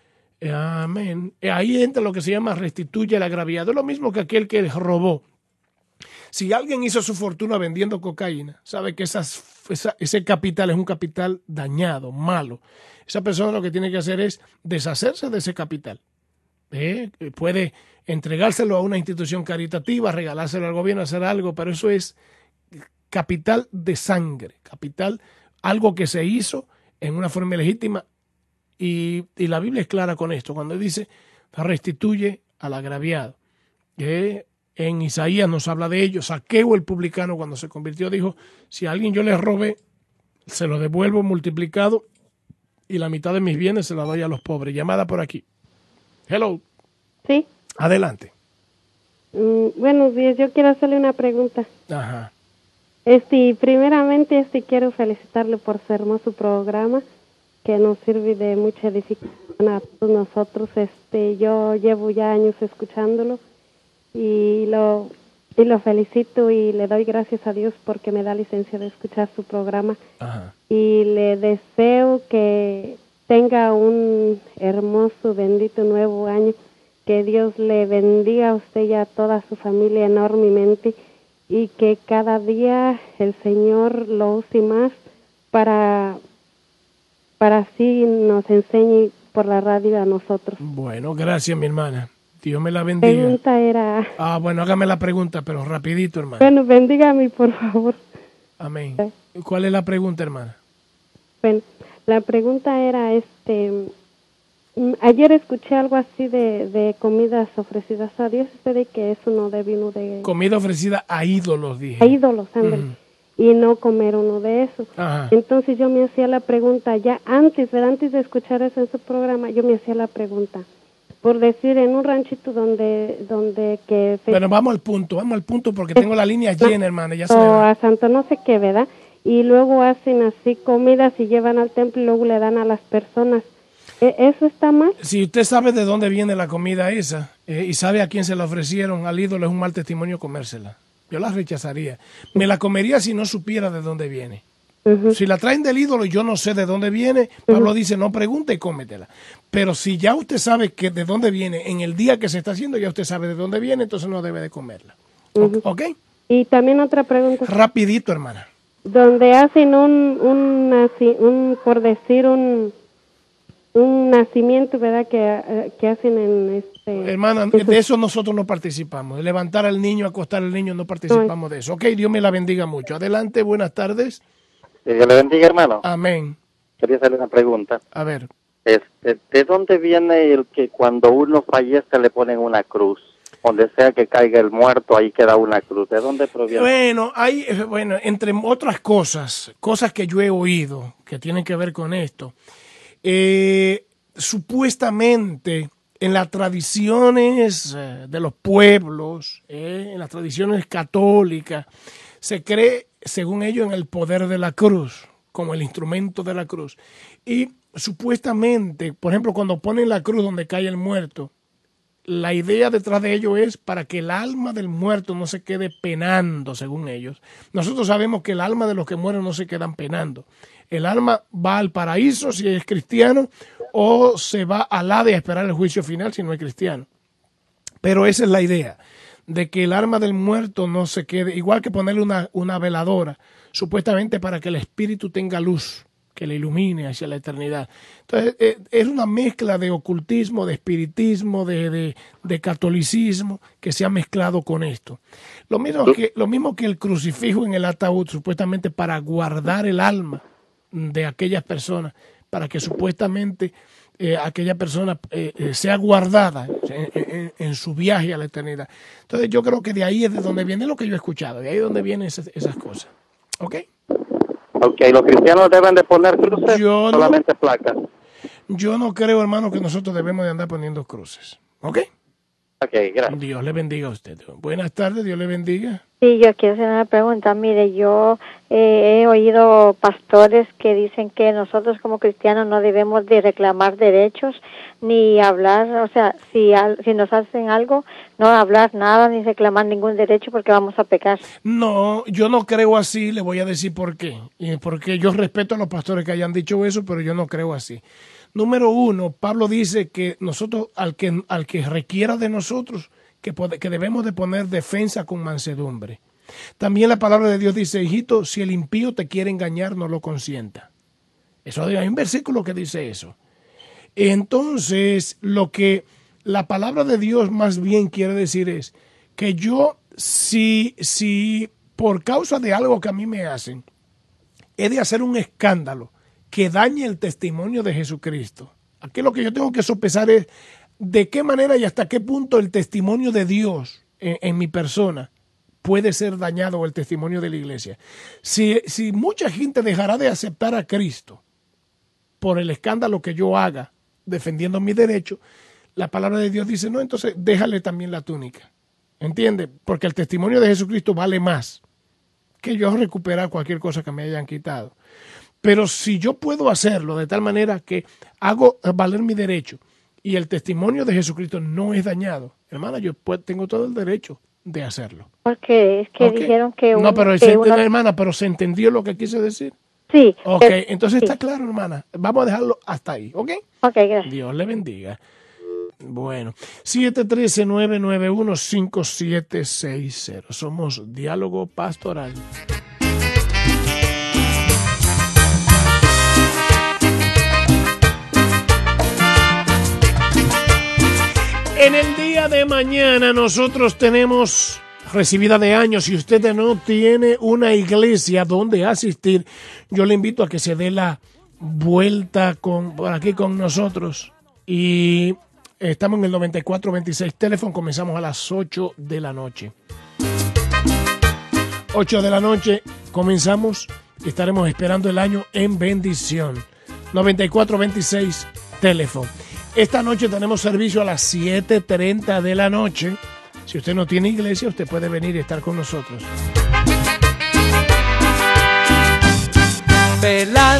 Speaker 1: Amén. Ahí entra lo que se llama restituye el agraviado. Es lo mismo que aquel que robó. Si alguien hizo su fortuna vendiendo cocaína, sabe que esas, esa, ese capital es un capital dañado, malo. Esa persona lo que tiene que hacer es deshacerse de ese capital. ¿Eh? Puede entregárselo a una institución caritativa, regalárselo al gobierno, hacer algo, pero eso es capital de sangre, capital, algo que se hizo en una forma legítima. Y, y la Biblia es clara con esto, cuando dice restituye al agraviado. ¿Eh? En Isaías nos habla de ello. Saqueo, el publicano, cuando se convirtió, dijo, si a alguien yo le robé, se lo devuelvo multiplicado y la mitad de mis bienes se la doy a los pobres. Llamada por aquí. Hello.
Speaker 11: Sí.
Speaker 1: Adelante.
Speaker 11: Mm, buenos días, yo quiero hacerle una pregunta.
Speaker 1: Ajá.
Speaker 11: Este, primeramente, este, quiero felicitarle por su hermoso programa, que nos sirve de mucha edificación a todos nosotros. Este, yo llevo ya años escuchándolo. Y lo, y lo felicito y le doy gracias a Dios porque me da licencia de escuchar su programa.
Speaker 1: Ajá.
Speaker 11: Y le deseo que tenga un hermoso, bendito nuevo año, que Dios le bendiga a usted y a toda su familia enormemente y que cada día el Señor lo use más para, para así nos enseñe por la radio a nosotros.
Speaker 1: Bueno, gracias, mi hermana. Dios me la bendiga.
Speaker 11: La pregunta era...
Speaker 1: Ah, bueno, hágame la pregunta, pero rapidito, hermano.
Speaker 11: Bueno, bendígame, por favor.
Speaker 1: Amén. ¿Cuál es la pregunta, hermana?
Speaker 11: Bueno, la pregunta era, este, Ayer escuché algo así de, de comidas ofrecidas a Dios, de que eso no debe uno de...
Speaker 1: Comida ofrecida a ídolos, dije.
Speaker 11: A ídolos, ándale.
Speaker 1: Uh-huh.
Speaker 11: Y no comer uno de esos.
Speaker 1: Ajá.
Speaker 11: Entonces yo me hacía la pregunta, ya antes, ¿verdad? Antes de escuchar eso en su programa, yo me hacía la pregunta, por decir, en un ranchito donde, donde que...
Speaker 1: Bueno, vamos al punto, vamos al punto porque tengo la línea llena, hermana, ya se
Speaker 11: O
Speaker 1: me va.
Speaker 11: a santo no sé qué, ¿verdad? Y luego hacen así comidas y llevan al templo y luego le dan a las personas. ¿Eso está mal?
Speaker 1: Si usted sabe de dónde viene la comida esa eh, y sabe a quién se la ofrecieron, al ídolo es un mal testimonio comérsela. Yo la rechazaría. Me la comería si no supiera de dónde viene. Uh-huh. Si la traen del ídolo y yo no sé de dónde viene, Pablo uh-huh. dice, no pregunte y cómetela. Pero si ya usted sabe que de dónde viene, en el día que se está haciendo, ya usted sabe de dónde viene, entonces no debe de comerla. Uh-huh. ¿Ok?
Speaker 11: Y también otra pregunta.
Speaker 1: Rapidito, hermana.
Speaker 11: Donde hacen un, un, un por decir, un... un nacimiento, ¿verdad? Que, que hacen en este...
Speaker 1: Hermana, de eso nosotros no participamos. De levantar al niño, acostar al niño, no participamos no. de eso. Ok, Dios me la bendiga mucho. Adelante, buenas tardes.
Speaker 12: Dios le bendiga, hermano.
Speaker 1: Amén.
Speaker 12: Quería hacerle una pregunta.
Speaker 1: A ver.
Speaker 12: Este, ¿de dónde viene el que cuando uno fallece le ponen una cruz? Donde sea que caiga el muerto, ahí queda una cruz. ¿De dónde proviene?
Speaker 1: Bueno, hay, bueno, entre otras cosas, cosas que yo he oído que tienen que ver con esto. Eh, supuestamente en las tradiciones eh, de los pueblos, eh, en las tradiciones católicas, se cree, según ellos, en el poder de la cruz, como el instrumento de la cruz. Y supuestamente, por ejemplo, cuando ponen la cruz donde cae el muerto, la idea detrás de ello es para que el alma del muerto no se quede penando, según ellos. Nosotros sabemos que el alma de los que mueren no se quedan penando. El alma va al paraíso si es cristiano o se va al Hades a esperar el juicio final si no es cristiano. Pero esa es la idea, de que el alma del muerto no se quede, igual que ponerle una, una veladora, supuestamente para que el espíritu tenga luz, que le ilumine hacia la eternidad. Entonces, eh, es una mezcla de ocultismo, de espiritismo, de, de, de catolicismo que se ha mezclado con esto. Lo mismo, que, lo mismo que el crucifijo en el ataúd, supuestamente para guardar el alma de aquellas personas, para que supuestamente eh, aquella persona eh, eh, sea guardada en, en, en su viaje a la eternidad. Entonces yo creo que de ahí es de donde viene lo que yo he escuchado, de ahí es donde vienen esas, esas cosas. ¿Ok?
Speaker 12: Ok, ¿los cristianos deben de poner cruces
Speaker 1: yo
Speaker 12: solamente
Speaker 1: no,
Speaker 12: placas?
Speaker 1: Yo no creo, hermano, que nosotros debemos de andar poniendo cruces. ¿Ok?
Speaker 12: Ok, gracias.
Speaker 1: Dios le bendiga a usted. Buenas tardes, Dios le bendiga.
Speaker 13: Sí, yo quiero hacer una pregunta. Mire, yo eh, he oído pastores que dicen que nosotros como cristianos no debemos de reclamar derechos ni hablar, o sea, si, al, si nos hacen algo, no hablar nada ni reclamar ningún derecho porque vamos a pecar.
Speaker 1: No, yo no creo así, le voy a decir por qué. Y porque yo respeto a los pastores que hayan dicho eso, pero yo no creo así. Número uno, Pablo dice que nosotros, al que, al que requiera de nosotros, que, pode, que debemos de poner defensa con mansedumbre. También la palabra de Dios dice, hijito, si el impío te quiere engañar, no lo consienta. Eso, hay un versículo que dice eso. Entonces, lo que la palabra de Dios más bien quiere decir es que yo, si, si por causa de algo que a mí me hacen, he de hacer un escándalo que dañe el testimonio de Jesucristo. Aquí lo que yo tengo que sopesar es de qué manera y hasta qué punto el testimonio de Dios en, en mi persona puede ser dañado, o el testimonio de la iglesia. Si, si mucha gente dejará de aceptar a Cristo por el escándalo que yo haga defendiendo mi derecho, la palabra de Dios dice, no, entonces déjale también la túnica. ¿Entiende? Porque el testimonio de Jesucristo vale más que yo recuperar cualquier cosa que me hayan quitado. Pero si yo puedo hacerlo de tal manera que hago valer mi derecho y el testimonio de Jesucristo no es dañado, hermana, yo tengo todo el derecho de hacerlo.
Speaker 13: Porque es que okay. dijeron que...
Speaker 1: Uno, no, pero
Speaker 13: que
Speaker 1: se,
Speaker 13: uno...
Speaker 1: hermana, pero ¿se entendió lo que quise decir?
Speaker 13: Sí.
Speaker 1: Ok,
Speaker 13: pero,
Speaker 1: entonces
Speaker 13: sí.
Speaker 1: está claro, hermana. Vamos a dejarlo hasta ahí, ¿ok?
Speaker 13: Ok, gracias.
Speaker 1: Dios le bendiga. Bueno, siete uno tres, nueve nueve uno, cinco siete seis cero. Somos Diálogo Pastoral. En el día de mañana nosotros tenemos recibida de años. Si usted no tiene una iglesia donde asistir, yo le invito a que se dé la vuelta con, por aquí con nosotros y estamos en el noventa y cuatro veintiséis teléfono. Comenzamos a las ocho de la noche. ocho de la noche comenzamos. Estaremos esperando el año en bendición. noventa y cuatro veintiséis teléfono. Esta noche tenemos servicio a las siete treinta de la noche. Si usted no tiene iglesia, usted puede venir y estar con nosotros.
Speaker 2: Velad,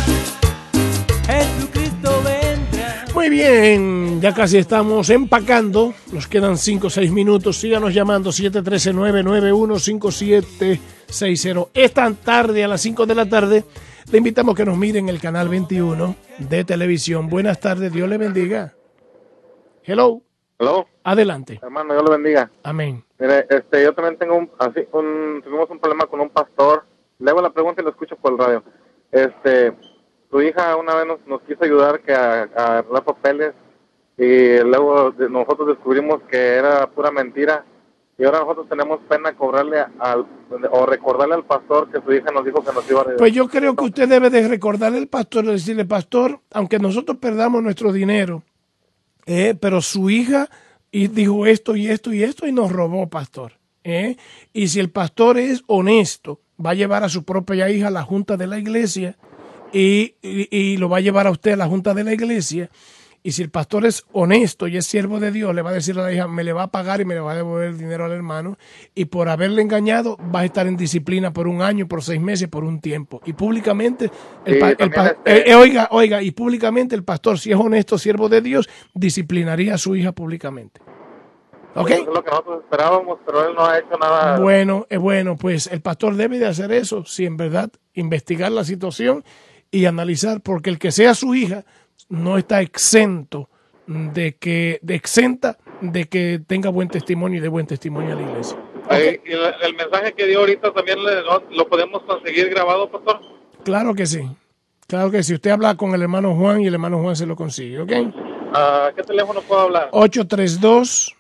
Speaker 2: Jesucristo vendrá.
Speaker 1: Muy bien, ya casi estamos empacando. Nos quedan cinco o seis minutos. Síganos llamando siete uno tres, nueve nueve uno, cinco siete seis cero. Esta tarde a las cinco de la tarde le invitamos a que nos miren el canal veintiuno de televisión. Buenas tardes, Dios le bendiga. Hello.
Speaker 14: Hello.
Speaker 1: Adelante.
Speaker 14: Hermano, Dios le bendiga.
Speaker 1: Amén.
Speaker 14: Mire, este, yo también tengo un, así, un, tuvimos un problema con un pastor. Le hago la pregunta y lo escucho por el radio. Este, su hija una vez nos, nos quiso ayudar que a, a arreglar papeles y luego de, nosotros descubrimos que era pura mentira y ahora nosotros tenemos pena cobrarle al, o recordarle al pastor que su hija nos dijo que nos iba a ayudar.
Speaker 1: Pues yo creo que usted debe de recordarle al pastor, decirle, pastor, aunque nosotros perdamos nuestro dinero, eh, pero su hija y dijo esto y esto y esto y nos robó, pastor. Eh, y si el pastor es honesto, va a llevar a su propia hija a la junta de la iglesia y, y, y lo va a llevar a usted a la junta de la iglesia. Y si el pastor es honesto y es siervo de Dios, le va a decir a la hija, me le va a pagar y me le va a devolver el dinero al hermano. Y por haberle engañado, va a estar en disciplina por un año, por seis meses, por un tiempo. Y públicamente, el,
Speaker 14: Sí,
Speaker 1: pa- el
Speaker 14: también
Speaker 1: pa-
Speaker 14: este-
Speaker 1: eh, eh, oiga, oiga, y públicamente el pastor, si es honesto, siervo de Dios, disciplinaría a su hija públicamente. ¿Ok?
Speaker 14: Eso es lo que nosotros esperábamos, pero él no ha hecho nada.
Speaker 1: Bueno, es bueno, pues el pastor debe de hacer eso, si en verdad investigar la situación y analizar, porque el que sea su hija no está exento de que, de exenta de que tenga buen testimonio y de buen testimonio a la iglesia.
Speaker 14: Eh, y la- el mensaje que dio ahorita también le- lo, lo podemos conseguir grabado, pastor.
Speaker 1: Claro que sí, claro que sí. Usted habla con el hermano Juan y el hermano Juan se lo consigue, ¿ok?
Speaker 14: ¿A qué teléfono puedo hablar?
Speaker 1: ocho tres dos,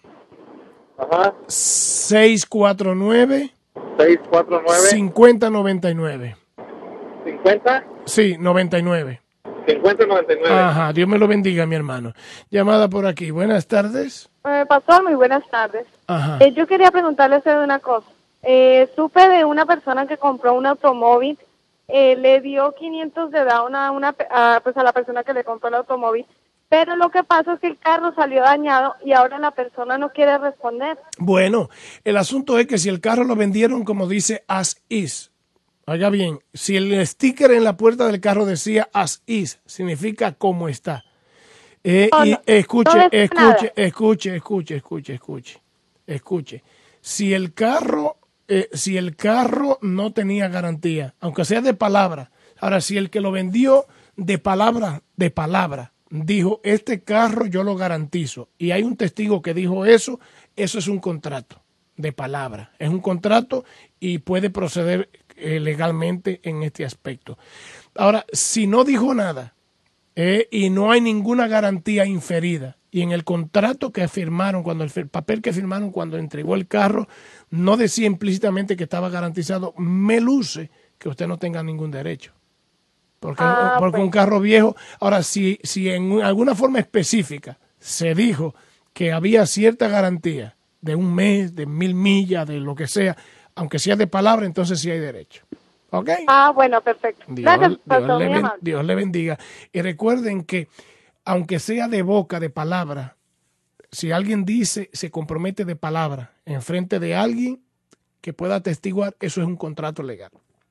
Speaker 14: Ajá.
Speaker 1: seis cuatro nueve,
Speaker 14: seis cuatro nueve,
Speaker 1: cinco cero nueve nueve.
Speaker 14: cincuenta,
Speaker 1: Sí, noventa y nueve.
Speaker 14: cincuenta noventa y nueve.
Speaker 1: Ajá, Dios me lo bendiga, mi hermano. Llamada por aquí. Buenas tardes.
Speaker 15: Eh, pastor, muy buenas tardes.
Speaker 1: Ajá.
Speaker 15: Eh, yo quería preguntarle a usted una cosa. Eh, supe de una persona que compró un automóvil, eh, le dio quinientos de down a, una, pe- a, pues a la persona que le compró el automóvil, pero lo que pasa es que el carro salió dañado y ahora la persona no quiere responder.
Speaker 1: Bueno, el asunto es que si el carro lo vendieron como dice as is, oiga bien, si el sticker en la puerta del carro decía as is, significa como está. Eh,
Speaker 15: No,
Speaker 1: y
Speaker 15: no,
Speaker 1: escuche,
Speaker 15: no es nada.
Speaker 1: escuche, escuche, escuche, escuche, escuche, escuche. Si el carro, eh, si el carro no tenía garantía, aunque sea de palabra, ahora si el que lo vendió de palabra, de palabra, dijo, este carro yo lo garantizo, y hay un testigo que dijo eso, eso es un contrato de palabra, es un contrato y puede proceder eh, legalmente en este aspecto. Ahora, si no dijo nada eh, y no hay ninguna garantía inferida, y en el contrato que firmaron, cuando el, el papel que firmaron cuando entregó el carro, no decía implícitamente que estaba garantizado, me luce que usted no tenga ningún derecho. Porque,
Speaker 15: Ah,
Speaker 1: porque
Speaker 15: pues.
Speaker 1: un carro viejo, ahora si, si en alguna forma específica se dijo que había cierta garantía de un mes, de mil millas, de lo que sea, aunque sea de palabra, entonces sí hay derecho. ¿Ok?
Speaker 15: Ah, bueno, perfecto.
Speaker 1: Dios,
Speaker 15: Gracias,
Speaker 1: Dios
Speaker 15: pastor,
Speaker 1: le
Speaker 15: muy
Speaker 1: ben-
Speaker 15: amable.
Speaker 1: Dios le bendiga. Y recuerden que, aunque sea de boca, de palabra, si alguien dice, se compromete de palabra en frente de alguien que pueda atestiguar, eso es un contrato legal.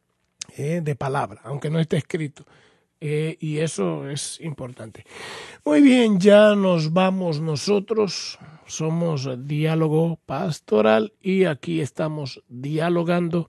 Speaker 1: Eh, de palabra, aunque no esté escrito. Eh, y eso es importante. Muy bien, ya nos vamos nosotros. Somos Diálogo Pastoral y aquí estamos dialogando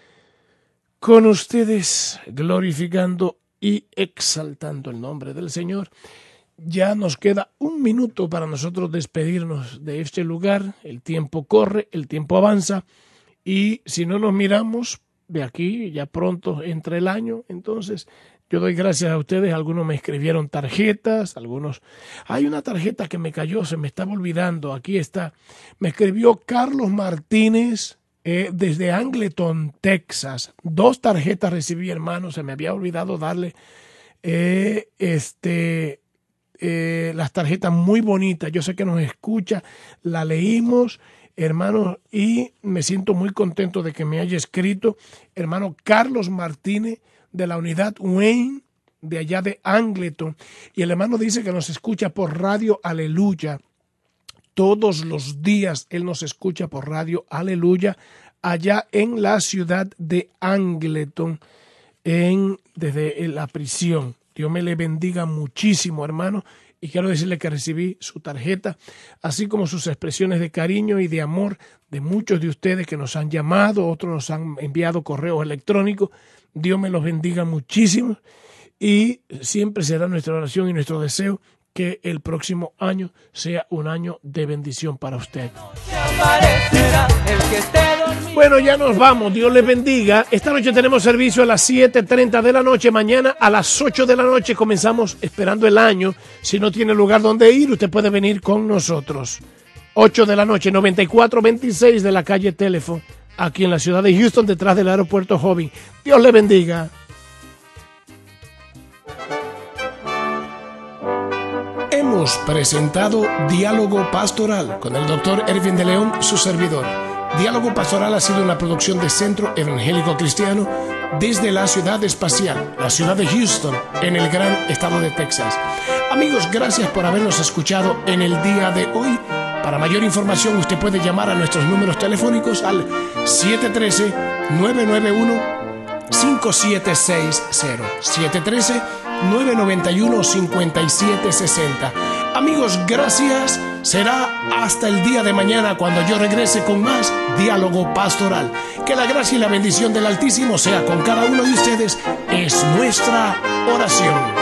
Speaker 1: con ustedes, glorificando y exaltando el nombre del Señor. Ya nos queda un minuto para nosotros despedirnos de este lugar. El tiempo corre, el tiempo avanza y si no nos miramos de aquí, ya pronto entra el año. Entonces yo doy gracias a ustedes. Algunos me escribieron tarjetas, algunos... Hay una tarjeta que me cayó, se me estaba olvidando. Aquí está. Me escribió Carlos Martínez eh, desde Angleton, Texas. Dos tarjetas recibí, hermano. Se me había olvidado darle... Eh, este... eh, las tarjetas muy bonitas. Yo sé que nos escucha, la leímos, hermano, y me siento muy contento de que me haya escrito hermano Carlos Martínez de la unidad Wayne de allá de Angleton, y el hermano dice que nos escucha por Radio Aleluya. Todos los días él nos escucha por Radio Aleluya allá en la ciudad de Angleton, en, desde la prisión. Dios me le bendiga muchísimo, hermano, y quiero decirle que recibí su tarjeta, así como sus expresiones de cariño y de amor de muchos de ustedes que nos han llamado, otros nos han enviado correos electrónicos. Dios me los bendiga muchísimo, y siempre será nuestra oración y nuestro deseo que el próximo año sea un año de bendición para usted. Bueno, ya nos vamos. Dios les bendiga. Esta noche tenemos servicio a las siete treinta de la noche. Mañana a las ocho de la noche comenzamos esperando el año. Si no tiene lugar donde ir, usted puede venir con nosotros. ocho de la noche, noventa y cuatro veintiséis de la calle Telephone, aquí en la ciudad de Houston, detrás del aeropuerto Joven. Dios le bendiga. Hemos presentado Diálogo Pastoral con el doctor Erwin de León, su servidor. Diálogo Pastoral ha sido una producción de Centro Evangélico Cristiano desde la ciudad espacial, la ciudad de Houston, en el gran estado de Texas. Amigos, gracias por habernos escuchado en el día de hoy. Para mayor información, usted puede llamar a nuestros números telefónicos al siete uno tres, nueve nueve uno, cinco siete seis cero, siete uno tres, nueve nueve uno, cinco siete seis cero. Amigos, gracias. Será hasta el día de mañana cuando yo regrese con más Diálogo Pastoral. Que la gracia y la bendición del Altísimo sea con cada uno de ustedes. Es nuestra oración.